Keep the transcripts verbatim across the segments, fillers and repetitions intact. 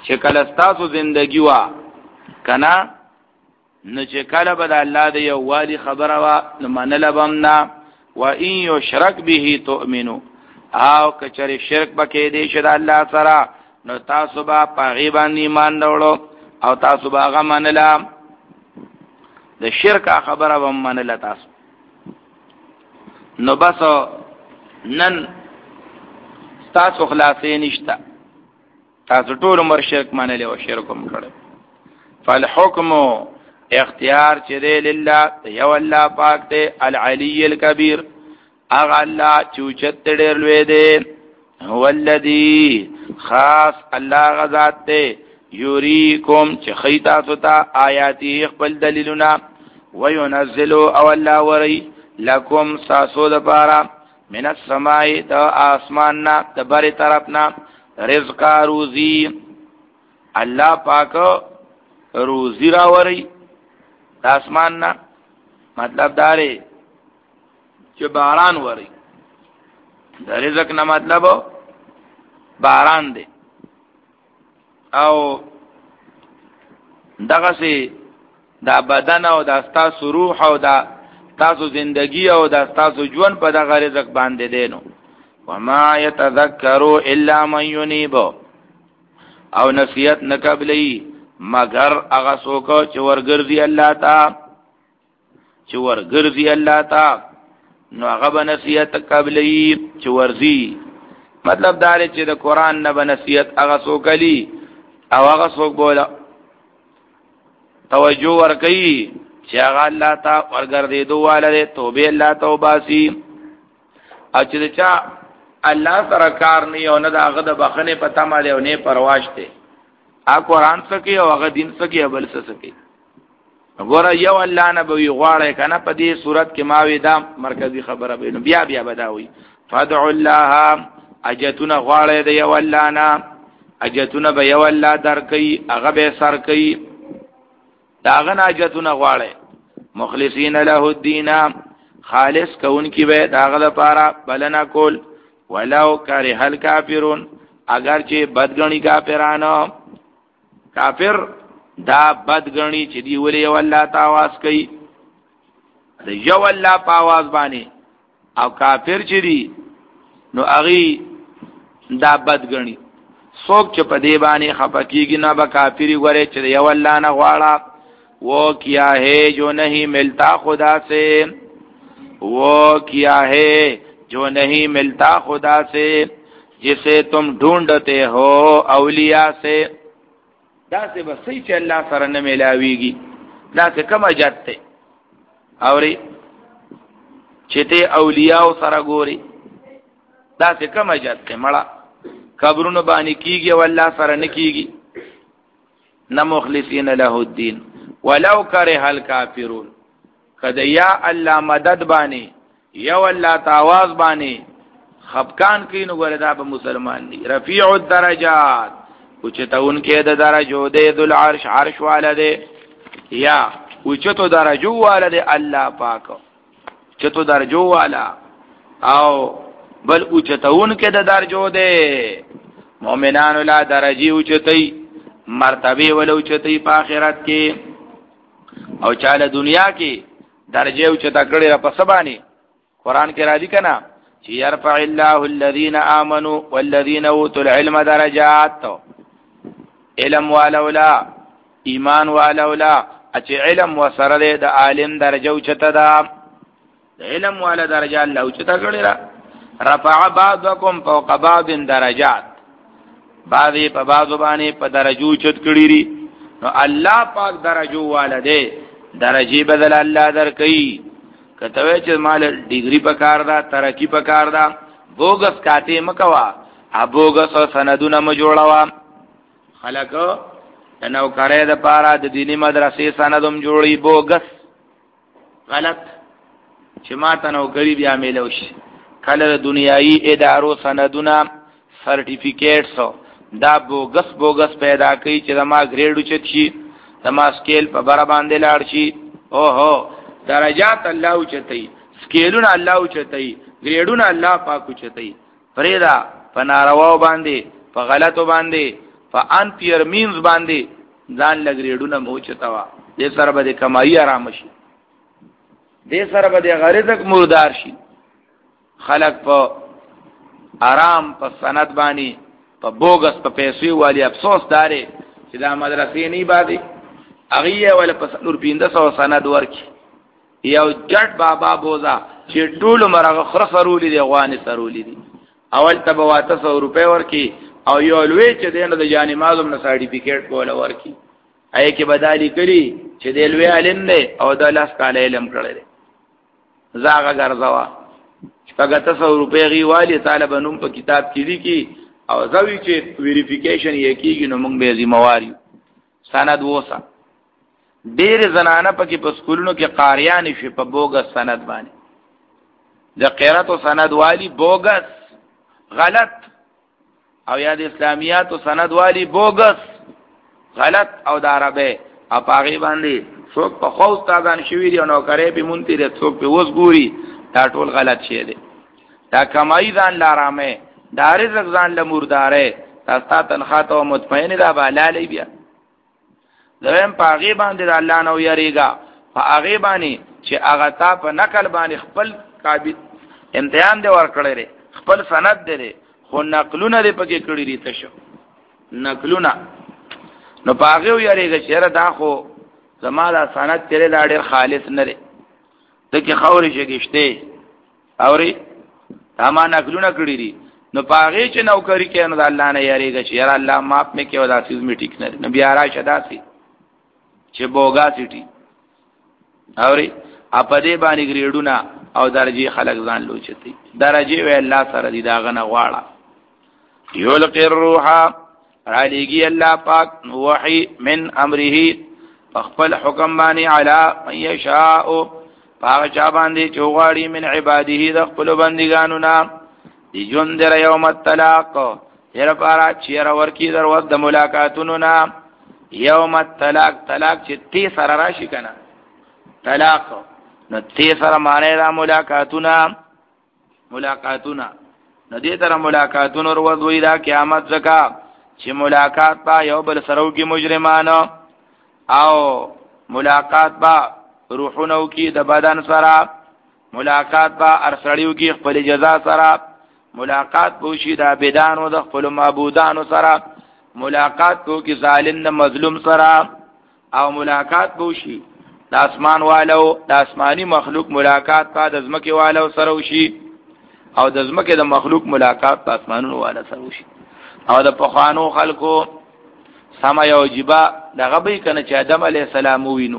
چې کله ستاسو زندگی وا کنا نو چې کله به د الله د یو والی خبره وا نو منل بمنا و ان یشرک به تؤمنو او کچری شرک بکې دې شه د الله سره نو تاسو به پاغي باندې ایمان راوړو او تاسو به هغه منلا د شرک خبره به منل تاسو. نو بس نن تاسو خلاصې نشتا تاسو ټول عمر شرک منل او شرک هم کړو. فالحکم اختیار چې دی لله یو الله پاک دی العلی الکبیر اغه الله چوچت ډېر لوی دی هو الذی خاص الله غذات دی یوریکم چې خیتا ستا آیاتی خپل دلیلونه وینزل او الله وری لکم ساسو د پارا من السماء د اسمان نا د بری طرفنا رزق روزی الله پاک روزی را وری د اسمان نا مطلب داره چې باران وری د رزق نه مطلب باران دی او دغه سي دا بدن او دا تاسو روح او دا تاسو زندگی او دا تاسو ژوند په دغه رزق باندې دینو. وما يتذكروا الا من ينيب او نصیحت نقبلی مگر هغه څوک چې ورګرځي الله تا چې ورګرځي الله تا نو هغه به نصیحت قبلی چې ورځي. مطلب دا دی چې د قران نه به نصیحت هغه څوک علی او هغه څوک بوله توجه ورکړي چې هغه الله تا ورګرځي دوه توبه الله توباسي او چې چا الله سره کار نه یو نه د هغه د بخنه پتا مالې او نه پرواشته ا قرآن سکی او هغه دین سکی بل سکی. وګوره یو الله نه به غواړي کنه په دې صورت کې ماوي دا مرکزی خبره به بیا بیا بداوي فدع الله اجتنا غواړي دی یو الله نه اجتنا به یو الله درکې هغه به سر کوي داغه نه اجتنا غواړي مخلصین له الدین خالص کون کی به داغه لپاره بلنا کول ولو کره الکافرون اگر چې بدګنی کافرانو کافر دا بدګنی چې دی ولې والله تاواز کوي د یو الله په आवाज باندې او کافر چې دی نو اغي دا بدګنی څوک چې په دی باندې خپکیږي نه به کافری غره چې یو الله نه غواړه وہ کیا ہے جو نہیں ملتا خدا سے وہ کیا ہے جو نہیں ملتا خدا سے جسے تم ڈھونڈتے ہو اولیاء سے دا سے بس صحیح چې الله سره نه ملاويږي دا څه کوم اجته اوري چې ته اولیاء سره ګوري دا څه کوم اجته مړه قبرونو باندې کیږي والله سره نه کیږي نه مخلصین له الدین ولو کرہ الکافرون کده یا الله مدد باندې یا الله تاواز باندې خفقان کینو ګوردا په مسلمان دی رفیع الدرجات اوچتون کې د درجو د ذل عرش عرش والده یا اوچتو درجو والده الله پاک چتو درجو والا او بل اوچتون کې د درجو ده مؤمنان لا درجی اوچتای مرتبه ول اوچتای په آخرت کې او چاله دنیا کې درجه اوچتا کړي را پسبانی قران کې را دي کنا چې يرفع الله الذين امنوا والذين اوتوا العلم درجات علم ولولا ایمان ولولا چې علم وسره د عالم درجه اوچتا ده علم ولا درجه الله اوچتا کړي را رفع بعضكم فوق بعض درجات بعضی په بعضو باندې په درجو چت کړي نو الله پاک درجو والده درجه بدل الله درکې کته چې مال ډیګری پکار دا ترقی پکار دا بوګس کاته مکوا ابوګس سندونه م جوړوا خلک نو کړه د پارا د دینی مدرسې سندوم جوړي بوګس غلط چې ماته نو غریب یا میلوش کله دنیایي ادارو سندونه سرټیفیکیټس دا بوګس بوګس پیدا کوي چې ما گریډ چت شي دما سکیل په بار باندې لاړ شي او هو درجات الله اوچتای سکیلونه الله اوچتای گریډونه الله پاک اوچتای فریدا په ناروا باندې په غلطو باندې فان پیر مینز باندې ځان لګریډونه مو چتاوا دې سره به کمایي آرام شي دې سره به غریزک مردار شي خلق په آرام په سند باندې په بوګس په پیسې والی افسوس داري چې دا مدرسې نه بادي اغه ول په نور پینده سو سند ورکی یو جټ بابا بوزا چې ټول مرغه خر سرولې دی غوانه سرولې دي اول تبواته سو روپے ورکی او یو لوی چې دینه د جانی معلوم نه سرټیفیکیټ کوله ورکی اې کې بدالي کړي چې د لوی علم دی او د لاس کال علم کړل زاغه ګرځوا شپږ سو روپے غي والی طالب نوم په کتاب کې لیکي او زوی چې ویریفیکیشن یې کیږي نو موږ به ذمہواری سند ووسه ډېر زنانه پکې په سکولونو کې قاریان شي په بوګس سند باندې د قرات او سند والی بوګس غلط او یاد اسلامیات او سند والی بوګس غلط او د عربه اپاغي باندې څوک په خو استادان شوی دی نو کرے به مونتی ر څوک په وس ګوري دا ټول غلط شی دی دا کمای ځان لارامه دا رزق ځان لمردارې تاسو تنخواه ته مطمئن دا بالالې بیا زم پاغي باندې الله نو یریګا پاغي باندې چې هغه تا په نقل باندې خپل قابل امتحان دی ورکړی خپل سند دی خو نقلونه دی پکې کړی دي تاسو نقلونه نو پاغي یریګا چیرې دا خو زماده سند تیرې لاړ خالص نه لري دغه خوري شګشته اوري تمام نقلونه کړی دي نو پاغي چې نوکری کې نو الله نه یریګا چې یاره الله ماپ مې کې ودا چیز می ټیک نه نبی آرا شداسي چې بوګا سيټي اوري اپدې باندې ګریډونه او درجه خلق ځان لوچتي درجه وی الله سره دي داغه نه واړه یلقي الروح علیږي الله پاک وحي من امره خپل حکم باندې علی من یشاء پاک چا باندې چوغاړي من عباده د خپل بندګانو نا دی جون در یوم الطلاق هر پارا چیر ورکی در وقت د ملاقاتونو نا یوم الطلاق طلاق چې تی سره راشي کنه طلاق نو تی سره معنی را ملاقاتونه ملاقاتونه نو دې تر ملاقاتونو ورځ وی دا قیامت زکا چې ملاقات با یو بل سره کې مجرمانو او ملاقات با روحونو کې د بدن سره ملاقات با ارسړیو کې خپل جزا سره ملاقات بوشي د عبادانو د خپل معبودانو سره ملاقات کو کی ظالم د مظلوم سره او ملاقات بوشي د اسمان والو د اسماني مخلوق ملاقات په د زمکه والو سره وشي او د زمکه د مخلوق ملاقات په اسمانونو والو سره وشي او د پخوانو خلکو سما یو جبا دغه به کنه چې آدم علی السلام وینو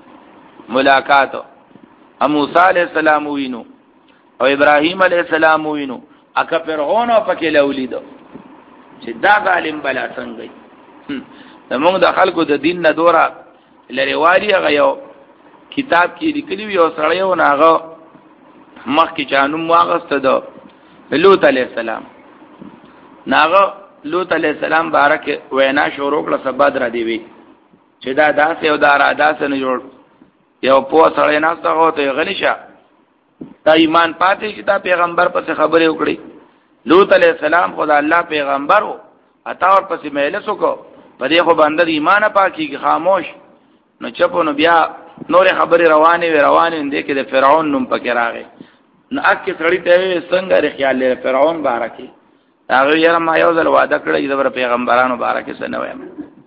ملاقات او موسی علی السلام وینو او ابراهیم علی السلام وینو اکه فرعون او پکې لولیدو چې دا ظالم بلا څنګه زموږ د خلکو د دین نه دورا لریوالي غيو کتاب کې لیکلی وي او سړیو ناغه مخ کې چانو واغسته دو لوط علی السلام ناغه لوط علی السلام بارک وینا شروع کړه سبد را دی وی چې دا داسې او دا را داسې نه جوړ یو په سړی نه ستغه ته غلیشه تا ایمان پاتې چې دا پیغمبر پس خبره وکړي لوط علیہ السلام خدا الله پیغمبر او اتا ور پس مهلسو کو پدې خو باندې ایمان پاکي خاموش نو چپو نو بیا نور خبره روانه وی روانه دې کې د فرعون نوم پکې راغی نو اکه سړی ته څنګه ر خیال لري فرعون بارکه هغه یې ما یو ځل وعده کړی د پیغمبرانو بارکه څه نه وایم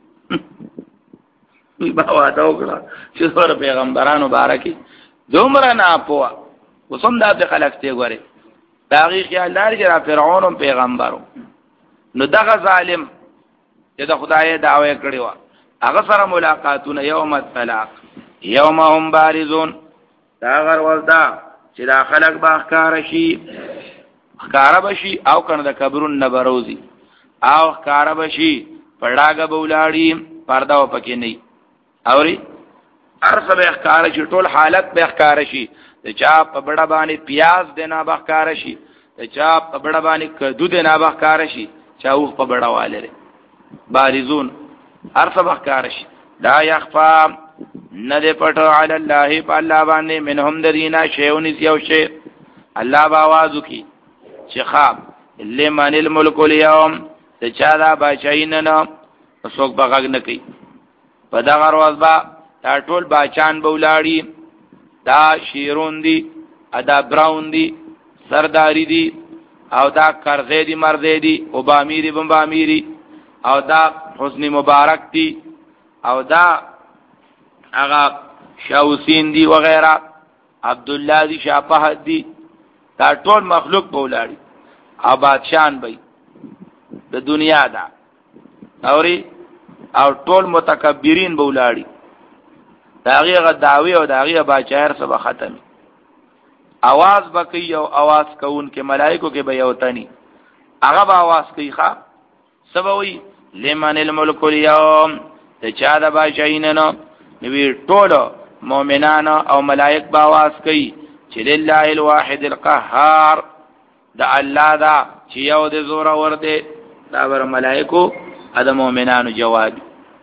وی با وعده وکړه چې سره پیغمبرانو بارکه دومره نه پوه وسم د خلک ته غوري داغي خیال لري چې فرعون پیغمبرو نو دغه ظالم چې د خدای دعوی کړی و هغه سره ملاقاتونه یوم الطلاق یوم هم بارزون دا غر ولدا چې دا خلک با ښکار شي ښکار بشي او کنه د قبرون نبروزی او ښکار بشي پړاګه بولاړي پردا و پکې نه اوري ارسه به ښکار شي ټول حالت به ښکار شي چا په بڑا باندې پیاز دینا بخکار شي چا په بڑا باندې کدو دینا بخکار شي چا او په بڑا والے بارزون هر څه بخکار شي دا یخفا نه دې پټو علی الله په الله باندې منهم درینا شیون یو شی الله باوازو کی چې خاب لمن الملک اليوم چا دا بچاین نه څوک بغاګ نه کوي. په دغه ورځ با دا ټول باچان بولاړي، دا شیرون دي، ادا براون دي، سرداری دي، او دا کرزی دی مرزی دی، او بامیری بمبامیری، او دا حسن مبارک دی، او دا اغا شاوسین دی وغیرہ، عبداللہ دی، شاپہد دی، دا ټول مخلوق بولاړي او بادشاہان بی د دنیا دا اوری او ټول متکبرین بولاړي داغی غا دعوی او داغی باچایر سبا ختمی. آواز بکی او آواز کون کے ملائکو کے بیوتنی اغا با آواز کی خواب سبوی لمن الملک اليوم تچا دا باچایننو نوی ټولو مومنان او ملائک با آواز کی چی للہ الواحد القهار دا اللہ دا چی یو دے زورا ورده دا بر ملائکو ادا مومنانو جوابی.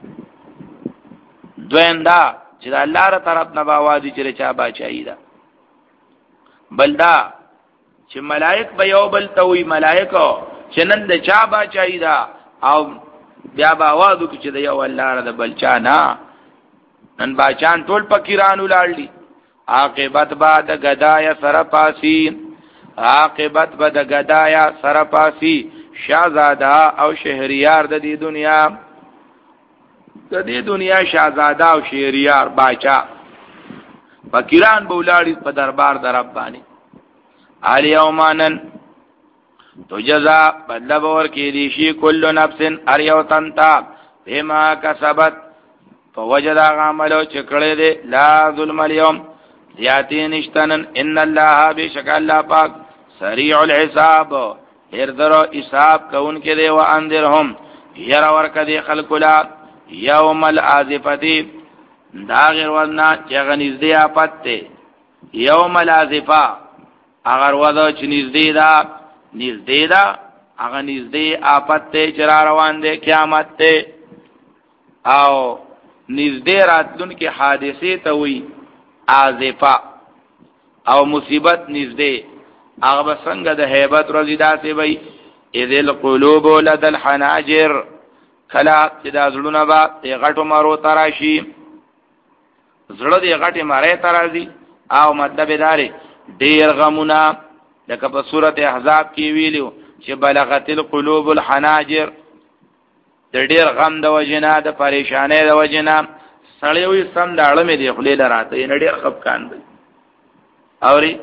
دوین دا چی دا اللہ را طرف نبا آوازی چی رچا باچائی دا بل دا چی ملائک با یو بل تاوی ملائکو چی نند چا باچائی دا او بیا با آوازو کی چی دا یو اللہ را دا بل چا نا نن باچان ټول پکیرانو لاړلی. عاقبت با دا گدایا سرپاسی، عاقبت با دا گدایا سرپاسی شاہزادہ او شہریار دا دی دنیا، دا دی دنیا شاہزادہ او شہریار باچا فکران بولاڑی پا دربار در ربانی. آلی اومانن تو جزا بدل بور کی دیشی کل نفسن اریوتنتا بما کسبت فوجد آغاملو چکڑے دے لا ظلم اليوم زیاتی نشتنن ان اللہ بشک اللہ پاک سریع الحساب اردرو حساب کون کے دے واندرهم یرور کدی خلقلا یوم العازفتی داغر وزنا چغنیز دی آپت تے یوم العازفہ اگر وزو چ نزدې دا نزدې دا هغه نزدې آفت ته چر روان دي قیامت ته او نزدې راتلون کې حادثه ته وي عازفه او مصیبت نزدې هغه څنګه د هیبت ورځې داسې وي اذ القلوب لدى الحناجر کلا چې دا زړونه با غټو مارو تراشي زړه دې غټي مارې ترازي او مطلب داري ډیر غمونه لکه په سورته احزاب کې ویلو چې بلغت القلوب الحناجر د ډیر غم د وجنا د پریشانې د وجنا سړی وي سم داړه مې دی خلې لراته یې ډیر خفقان دی اوري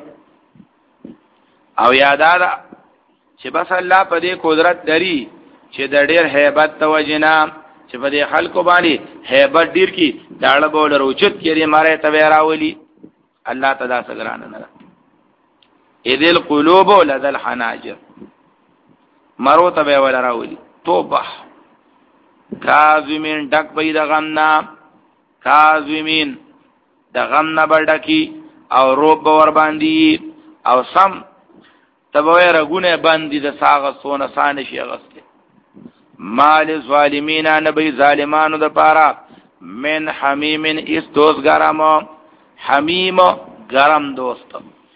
او یادادا چې بس الله په دې قدرت لري چې د ډیر hebat د وجنا چې په دې خلکو باندې hebat ډیر کی داړه بول روچت کړي ماره ته راولي الله تعالی سګران نه اذ القلوب لدى الحناجر مرو ته به ولا راولي توبه کاظمین ډک پې د غمنا کاظمین د غمنا بډکی او روب ور باندې او سم تبوی رګونه باندې د ساغه سونه سان شي غسته مال ظالمین نبی ظالمانو د پاره من حمیم اس دوست ګرامو حمیم ګرم دوست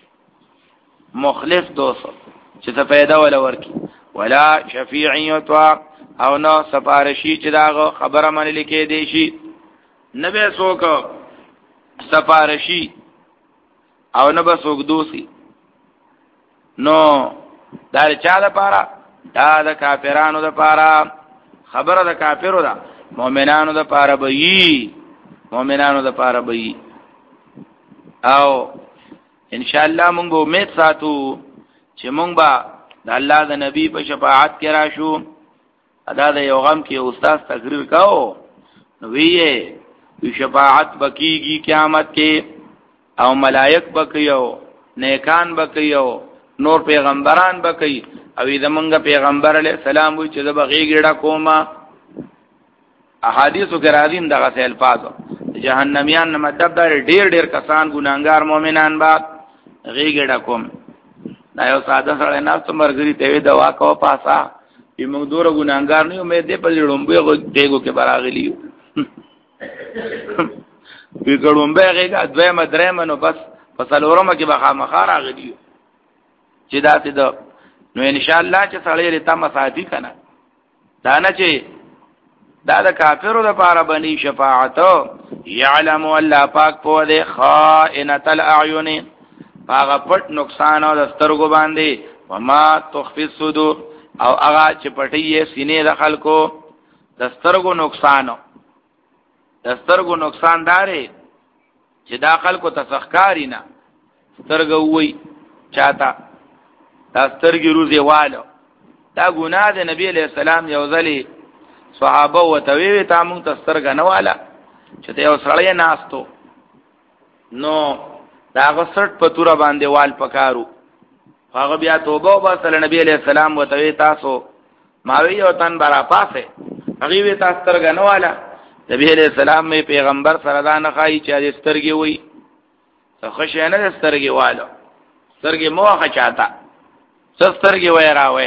مخلص دوست چې ته پیدا ولا ورکی ولا شفیع یتوا او نو سفارشی چې داغه خبره منل کې دی شي نبی څوک سفارشی او نه به څوک دوسی نو دا چا د پاره دا د کافرانو د پاره خبره د کافرو ده مؤمنانو د پاره به یي مؤمنانو د پاره به یي او ان شاء الله مونږ به امید ساتو چې مونږ به د الله د نبی په شفاعت کې راشو ادا د یو غم کې استاد تقریر کاو نو ویې شفاعت بکیږي قیامت کې او ملائک بکیو نیکان بکیو نور پیغمبران بکی او زمونږ پیغمبر علیہ السلام وی چې د بغیګړه کومه احادیثو کې راځین دغه الفاظ جهنميان نه مطلب دا ډیر ډیر کسان ګناګار مؤمنان با غیګړه کوم دا یو ساده سره نه څمرګری ته دوا کو پاسا چې موږ دوره ګناګار نه یو مې دې په لړومبه دیګو کې براغلیو په ګړومبه هغه دوه مدرمه نو بس فصلورمه کې بخا مخار راغلیو چې دا ته دو نو ان شاء الله چې سړی لته مساعدي کنه دا نه چې دا د کافرو لپاره بنی شفاعت یعلم الله پاک په دې خائنۃ الاعین هغه پټ نقصان او د سترګو باندې وما تخفي الصدور او هغه چې پټي یې سینې د خلکو د سترګو نقصان د سترګو نقصان داري چې دا خلکو تسخکاری نه سترګو وي چاته دا سترګي روزي والو دا ګناه د نبی علیہ السلام یو ځلی صحابه او توی ته مونږ ته سترګ نه والا چې ته یو سړی ناستو نو دا غسرت په تور باندې وال پکارو هغه بیا توبه او باسل نبی علیہ السلام او توی تاسو ماوی او تن برا پاسه هغه وی تاسو سترګ نه والا نبی علیہ السلام می پیغمبر سره دا نه خای چې سترګي وي ته خشنه سترګي والو سترګي موخه چاته سترګي وای راوي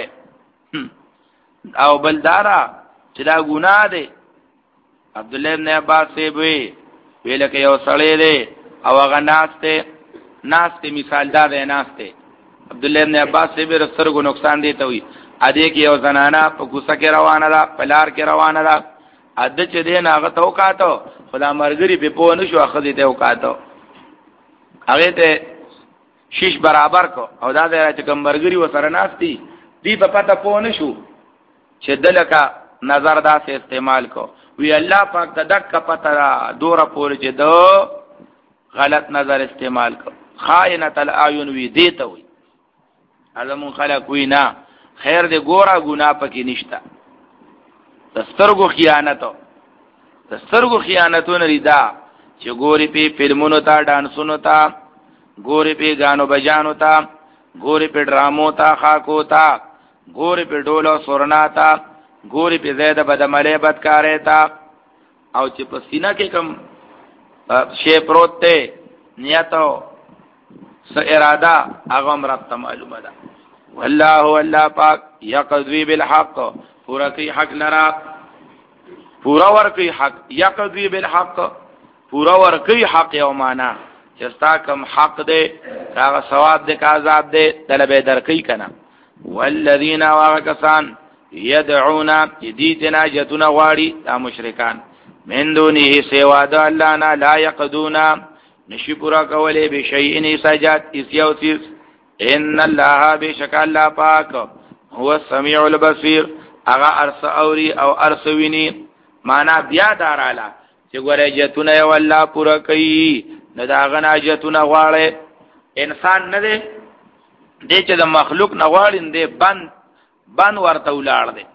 او بلدارا چې دا ګناه دی عبد الله ابن عباس وی ویل کې یو سړی دی او هغه ناشته ناشته مثال دا دی ناشته عبد الله ابن عباس به سترګو نقصان دی ته وی ا دې کې یو زنانه په کوڅه کې روانه ده په لار کې روانه ده ا د چې دین هغه تو کاته خدا مرګري په پونه شو اخذ دې تو کاته هغه ته شیش برابر کو او دا د چې کوم مرګري وسره ناشتي دی په پته پونه شو چې دلکا نظر دا سے استعمال کو وی الله پاک د دک پته دوره پورې چې دو غلط نظر استعمال کو خائنۃ الاعین وی دیته وی علم خلق وی نه خیر دې ګورا ګنا پکې نشتا دسترګو خیانت دسترګو خیانتونه ریدا چې ګوري په فلمونو ته ډانسونو ته ګوري په غانو بجانو ته ګوري په ډرامو ته خاکو ته ګوري په ډولو سورنا ته ګوري په زیاده بدعمله بدکارې ته او چې په سینه کې کم شی پروت ته نیتو س اراده هغه مرته معلومه ده والله والله پاک یقضی بالحق پورا کی حق لرا پورا ورکی حق یقضی بالحق پورا ورکی حق یو معنا چستا کم حق دے هغه ثواب دے کا عذاب دے طلب درکی کنا والذین واغکسان یدعون یدیتنا جتنا غواړي دا مشرکان من دونه سوا د الله نه لا یقدون نشی پورا کوله به شیء سجات اسیوسیس ان الله بشک الله پاک هو السمیع البصیر اغا ارس اوری او ارس ویني معنا بیا داراله چې ګوره جتونه یو الله پورا کوي نه دا غنا جتونه غواړي انسان نه دی د چې د مخلوق نه غواړي دی بند بند ورته ولاړ دی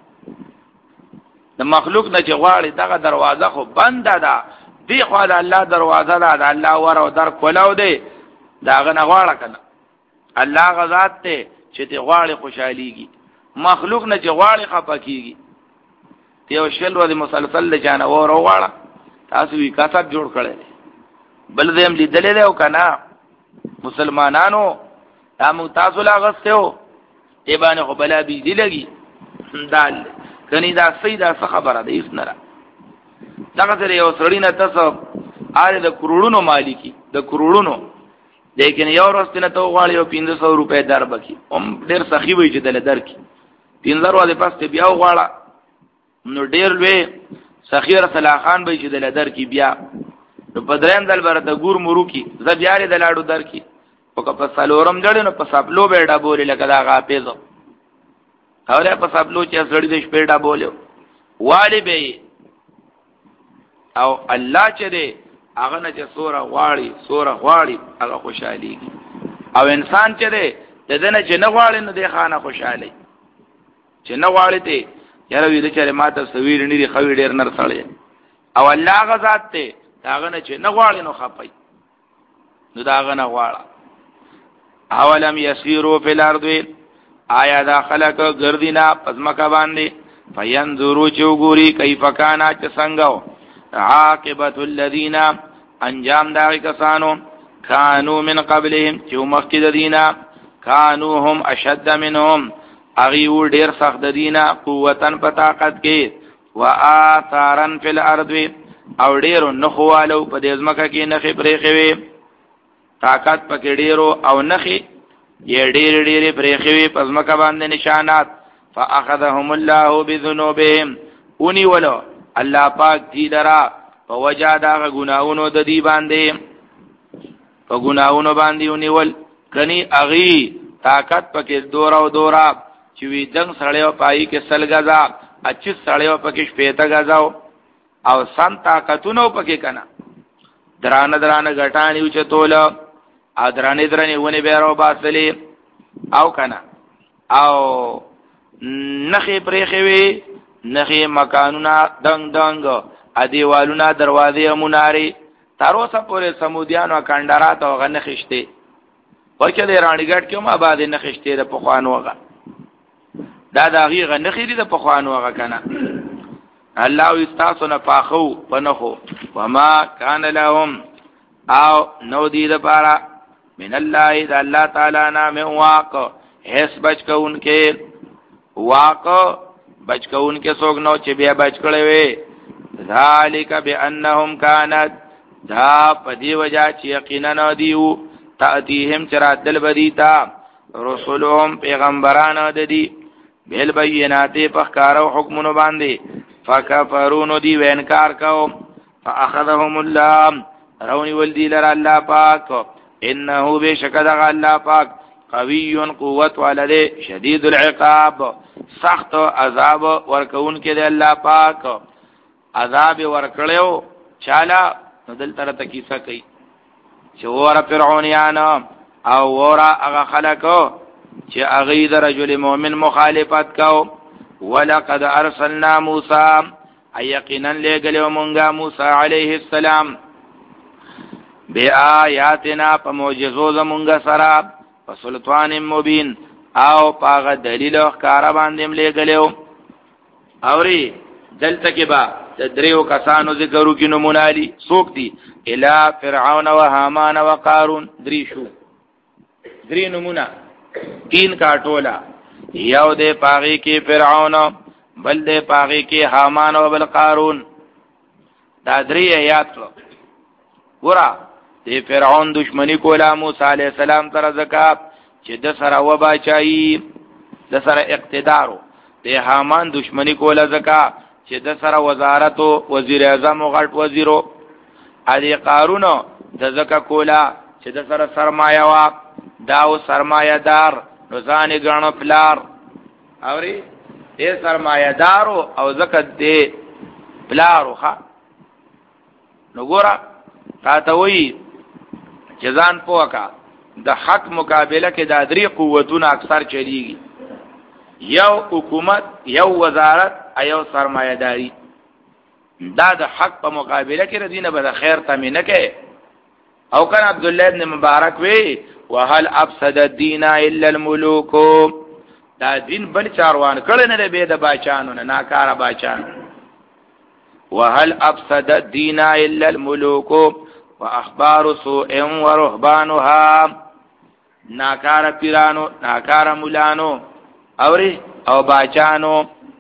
د مخلوق نه چې غواړي دغه دروازه خو بند ده دی خو د الله دروازه ده د الله ور او در کولاو دی دا غنا غواړه کنه الله غزاد ته چې ته غواړي خوشحاليږي مخلوق نه چې غواړي خپکیږي ته یو شل ورځې مسلسل جانور غواړه تاسو یې کاڅب جوړ کړل بل دې هم لیدلې ده او کنه مسلمانانو دا مو تاسو لا غسته ای باندې خو بلا بي دي لګي دال کني دا سیدا څه خبره ده هیڅ نه را دا سره یو سړی نه تاسو آره د کروڑونو مالکی د کروڑونو لیکن یو ورځ نه تو غواړي او پنځه سوه روپے در بکی هم ډیر سخی وي چې دل درکې پنځه ورځې پس ته بیا غواړه نو ډیر لوی سخیر صلاح خان به چې دل درکې بیا نو په دریم دل برته ګور مرو کی ز بیا لري د لاړو درکې او که په سالورم جوړ نو په سپلو بیډا بولې لکه دا غاپېزو اوره په سپلو چې سړی د شپېډا بولیو والی به او الله چې دې هغه نه چې سوره غواړي سوره غواړي هغه خوشحاليږي او انسان چې دې د دې نه چې نه غواړي نو دې خانه خوشحالي چې نه غواړي ته یاره ویل چې ماته سویر نری خوي ډیر نر سړی او الله غزاد ته هغه نه چې نه غواړي نو خپای نو دا هغه نه غواړه اولم یسیرو فی الارض آیا دا خلق گردینا پزمکا باندې فینظرو چوغوري کیف کانا چ څنګه عاقبت الذین انجام دا کسانو کانوا من قبلهم چې مخکې دینا کانوا هم اشد منهم اغیو ډیر سخت دینا قوتن په طاقت کې واثارن فی الارض او ډیر نخوالو په دې ځمکه کې نخې پرېخوي طاقت پکې ډیرو او نخې یې ډیر ډیر پرېخوي په ځمکه باندې نشانات فاخذهم الله بذنوبهم اونی ولو الله پاک دی لرا په وجا دا ګناونو د دی باندې په ګناونو باندې ونیول کني اغي طاقت پکې دورا او دورا چې وی جنگ سړیو پای کې سل غزا اچ سړیو پکې شپېته غزاو او سم طاقتونو پکې کنا درانه درانه غټانی او چتول ا درانه درانه ونی بیرو باسلې او کنا او نخې پرېخې وی نخې مکانونه دنګ دنګ ا دیوالونه دروازې موناري تر اوسه پورې سمودیانو کندرات او غنخشته ورکه د رانیګټ کې ما بعد نخشته د پخوانو غا دا د هغه غنخې د پخوانو غا کنه الله استاسو نه پاخو پنخو وما کان لهم او نو دی د پارا من الله اذا الله تعالی نام واق هس بچ کونکې واق بچ کونکې سوګ نو چې بیا بچ کړي وي ذالک بانهم كانت دا پدی وجہ چې یقینا نو دیو تاتیهم چراتل بدیتا رسولهم پیغمبران د دی بیل بینات پخکارو حکمونو باندې فکفرون دی وینکار کو فاخذهم الله رونی ولدی لر الله پاک انه بشکد الله پاک قوی قوت والده شدید العقاب سخت عذاب ورکون کې دی الله پاک عذاب ورکړیو چالا دل تر تکیسه کوي چې ور فرعونیان او ور هغه خلکو چې هغه د رجل مؤمن مخالفت کو ولقد ارسلنا موسی ايقینا لګلو مونږه موسی عليه السلام بیااتنا په معجزو زمونږه سره په سلطان مبین او پاغه دلیل ښکارا باندې لګلو اوري دلته کې با دریو کسانو ذکرو کې نمونه علی سوک دي الی فرعون و حامان و قارون دری شو دری نمونه تین کا ټولا یو دے پاغی کې فرعون بل دے پاغی کې حامان و بل قارون دا دری آیات ورا دے فرعون دشمنی کولا موسی علیہ السلام تر زکات چې د سره و باچای د سره اقتدارو دے حامان دشمنی کولا زکات چې د سره وزارت او وزیر اعظم او غټ وزیرو ادي قارون د زکه کولا چې د سره سرمایه وا داو سرمایه دار روزانه غاڼو پلار اوري دې سرمایه دارو او زکه دې پلارو ښا نو ګورا تاسو وی جزان پوکا د حق مقابله کې د درې قوتونو اکثر چلیږي یو حکومت یو وزارت ایو سرمایه داری دا د حق په مقابله کې ردینه به خیر تامینه کوي او کان عبد الله ابن مبارک وی وهل افسد الدين الا الملوك دا دین بل چاروان کړه نه به د باچانو نه ناکاره باچان وهل افسد الدين الا الملوك واخبار سوء ورهبانها ناکاره پیرانو ناکاره مولانو اوري او باچانو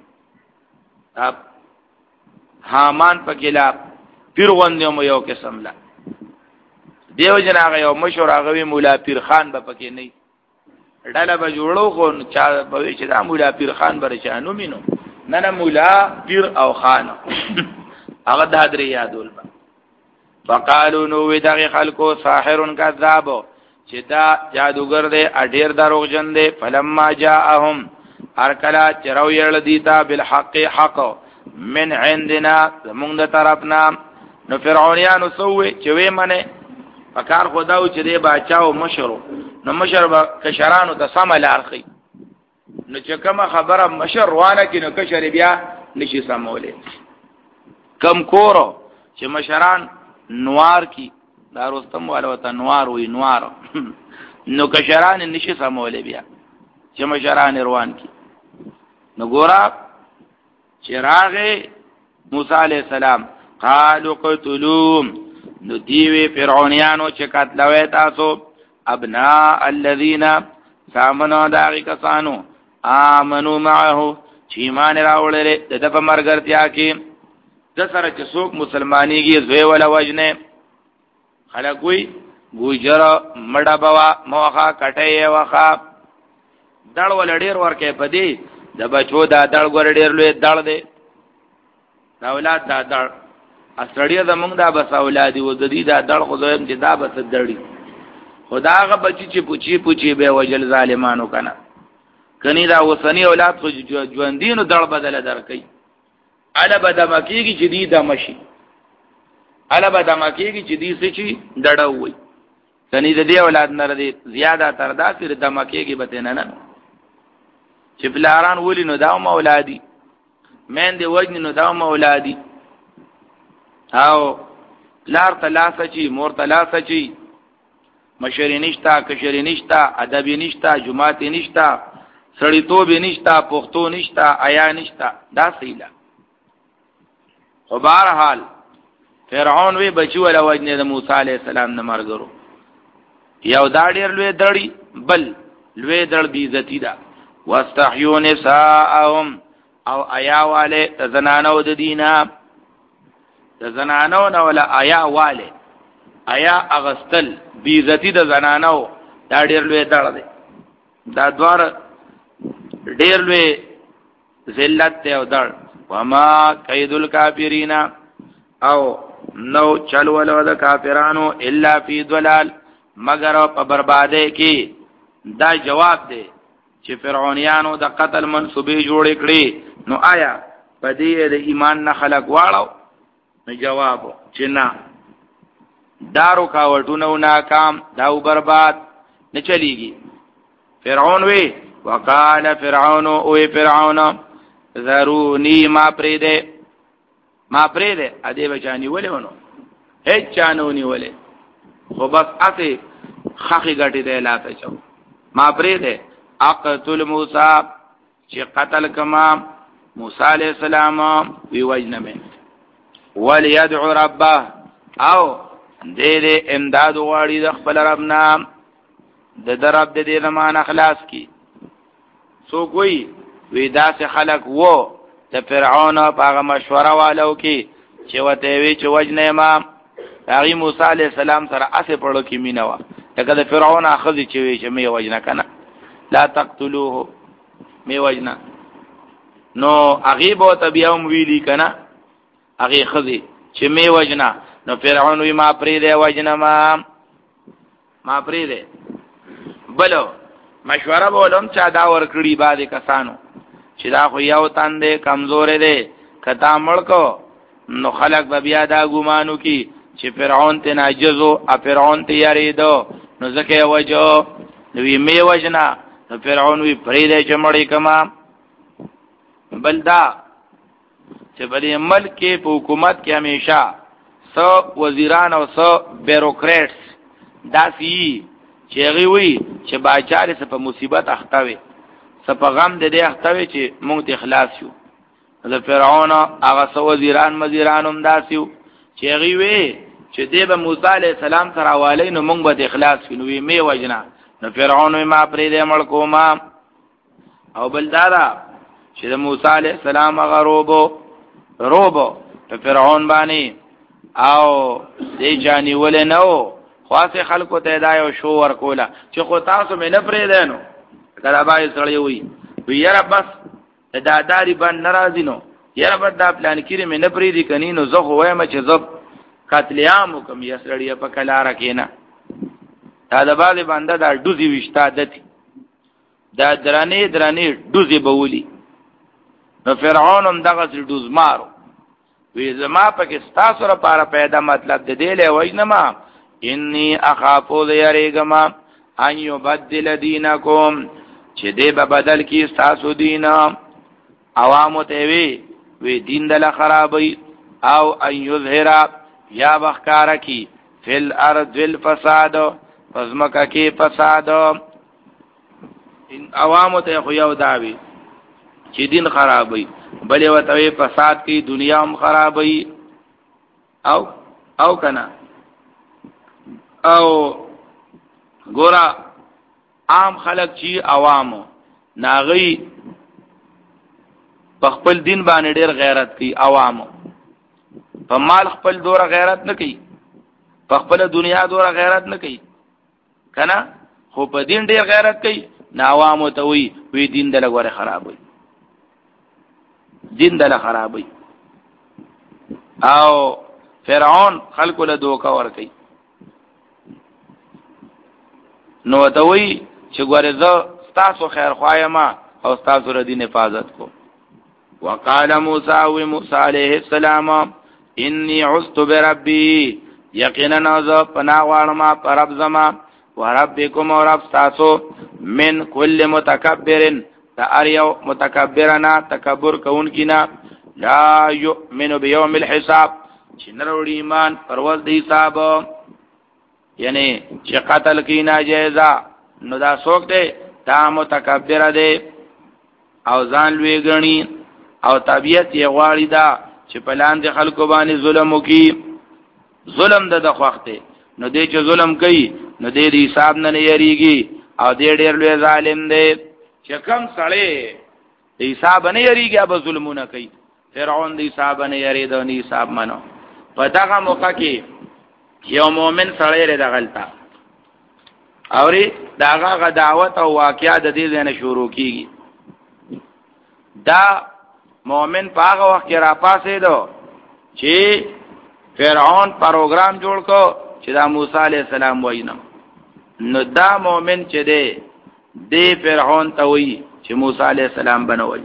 اب حامان پکلا پیر غوندیو یو قسم لا دیو جنا یو مشهور هغه مولا پیر خان به پکې نه ډاله به جوړو خو چا به چې دا مولا پیر خان بر چانو مينو نه نه مولا پیر او خان هغه د حضرت یادول فقالو نو دغه خلکو ساحر کذاب چې دا جادوګر دی اډیر دروغ جن دی فلما جاءهم ارکلا چرو یل دیتا بالحق حق من عندنا زمونږ د طرفنا نو فرعونانو سوې چې وې منه پکار خداو چې دی باچاو مشرو نو مشر با کشرانو ته سم لارخي نو چې کوم خبره مشر روانه کې نو کشر بیا نشي سمولې کم کورو چې مشران نوار کی دا رستم والا وته نوار وی نوار نو کشران نشي سمولې بیا چې مشران روان کی نو ګورا چراغ موسی علیہ السلام قالوا قتلوا نو دیوی فرعونیانو چې قتلوي تاسو ابناء الذين سامنوا داغی کسانو آمنوا معه چې ایمان راوړل د په مرګرتیا کې د سره چې څوک مسلمانېږي زوی ولا وجنه خلک وي ګوجر مړه بوا موخه کټي وخه دړ ول ډیر ورکه پدی د بچو دا دړ ګور ډیر لوی دړ دی دا اولاد دا دړ اسړیا زمونږ دا بس اولادي و د دې دا دړ خو دویم چې دا بس دړي خداغه بچی چې پوچی پوچی به وجل ظالمانو کنه کني دا وسنی اولاد خو ژوندینو دړ بدل درکې الا بدمکیږي چې دی د مشي الا بدمکیږي چې دی سچي دړوي کني د دې اولاد نه ردي زیاده تر دا سر دمکیږي به نه نه چې بلاران ولي نو دا اولادي مین دی وجن نو دا اولادي او لار تلاسه چی مور تلاسه چی مشری نشتا کشری نشتا ادبی نشتا جماعت نشتا سړی توب نشتا پختو نشتا آیا نشتا دا سیلا خو بهرحال فرعون وی بچو ولا وجنه د موسی علی السلام نه مرګرو یو دا ډیر لوی دړی بل لوی دړ بی عزتی دا واستحيون نساءهم او آیا والے زنانو د دینه د زنانو نه ولا آیا والے آیا اغستل بی عزتی د زنانو دا ډیر لوی دړ دی دا دوار ډیر لوی ذلت ته او دړ وما کید الکافرین او نو چلو ولو د کافرانو الا فی ضلال مگر په برباده کې دا جواب دی چې فرعونیانو د قتل منسوبې جوړ کړي نو آیا په دې د ایمان نه خلق واړو نو جواب چې نه دارو کاوټونو ناکام داو برباد نه چلیږي فرعون وی وقال فرعون او فرعون ذرونی ما پریده ما پریده ا دې بچانی ولې ونو هیڅ چانونی ولې خو بس اته خخي غټي دی لاته چو ما پریده اقتل موسی چې قتل کما موسی علیہ السلام وی وجنمه وليدعو ربه او دې دې امداد غواړي د خپل رب نام د درب د دې زمان اخلاص کی سو کوئی وی داسې خلق وو د فرعون په هغه مشوره والو کې چې وته وی چې وجنه امام هغه موسی علیہ السلام سره اسه پړو کې مینوا دغه د فرعون اخذ چې وی چې مې وجنه کنه لا تقتلوه مې وجنه نو هغه به تبيوم ویلی کنه هغه خذي چې مې وجنه نو فرعون وی ما پری دی وجنه ما ما پری دی بلو مشوره بولم چا دا ور کړی باندې کسانو چې دا خو یو تاندې کمزور دی کتا مړکو نو خلق به بیا دا ګمانو کی چې فرعون ته ناجزو ا فرعون ته یریدو نو زکه وجو نو وی می وجنا نو فرعون وی پرې دې چې مړی کما بلدا چې بلې ملک کې په حکومت کې همیشه سو وزیران او سو بیروکریټس داسي چې غي وی چې باچاره څه په مصیبت اخته سپا غم د دې اختوي چې مونږ ته اخلاص شو د فرعون هغه سو وزیران مزیران هم داسیو چې غي وي چې دې به موسی عليه السلام سره حواله نو مونږ به اخلاص شنو وي می وجنا نو فرعون ما پرې دې مړ کوما او بلدارا چې د موسی عليه السلام هغه روبو روبو په فرعون باندې او دې جانی ول نو خاصه خلکو ته دا یو شو ور کولا چې خو تاسو مې نه پرې دینو کله بای سړی وي وی یاره بس داداری باندې ناراضی نو یاره بس دا پلان کړی مې نه پری دي کني نو زه خو وایم چې زب قتل عام کوم یا سړی په کلاره کینا دا د باندې باندې دا دوزی وشتا دتی دا درانه درانه دوزی بولی نو فرعون هم دغه دوز مارو وی زما پکې تاسو لپاره پیدا مطلب د دې له وجنما انی اخافو یریګما ان یبدل دینکم چې دې به بدل کی تاسو دین عوامو ته وی وی دین دل خرابای او ان یظهر یا بخکار کی فل ارض الفساد پزمکه کی فساد ان عوامو ته خو یو داوی چې دین خرابای بلې وته فساد کی دنیا هم خرابای او او کنا او ګورا عام خلق چی عوامو ناغي په خپل دین باندې ډېر غیرت کوي عوامو په مال خپل دوره غیرت نه کوي په خپل دنیا دوره غیرت نه کوي کنه خو په دین ډېر غیرت کوي نه عوامو ته وی وی دین دل غوړه خراب وي دین دل خراب وي او فرعون خلق له دوکا ور کوي نو ته وی چې ګوره زه تاسو خیر خوایم او تاسو ر دین حفاظت کو وقال موسی و موسی علیہ السلام انی عذت بربی یقینا ز پناه غواړم پر رب زما وربکم ورب تاسو من کل متکبرن تاریو متکبرنا تکبر کون کینا لا یؤمن بیوم الحساب چې نروړي ایمان پرواز دی حساب یعنی چې قتل کی ناجیزا نو دا څوک دی دا متکبر دی او ځان لوی غنی او طبیعت یې غواړي دا چې په لاندې خلکو باندې ظلم وکي ظلم د دخوخته نو دې چې ظلم کوي نو دې د حساب نه یریږي او دې ډېر لوی ظالم دی چې کم سړی د حساب نه یریږي به ظلمونه کوي فرعون د حساب نه یریدو نه حساب منو په دغه موقع کې یو مؤمن سړی لري دغلطه اوري داغه غ دعوت او واقعیا د دې نه شروع کیږي دا مؤمن په هغه وخت کې را پاسې دو چې فرعون پروګرام جوړ کو چې دا موسی عليه السلام وینم نو دا مؤمن چې دی دی فرعون ته وی چې موسی عليه السلام بنوي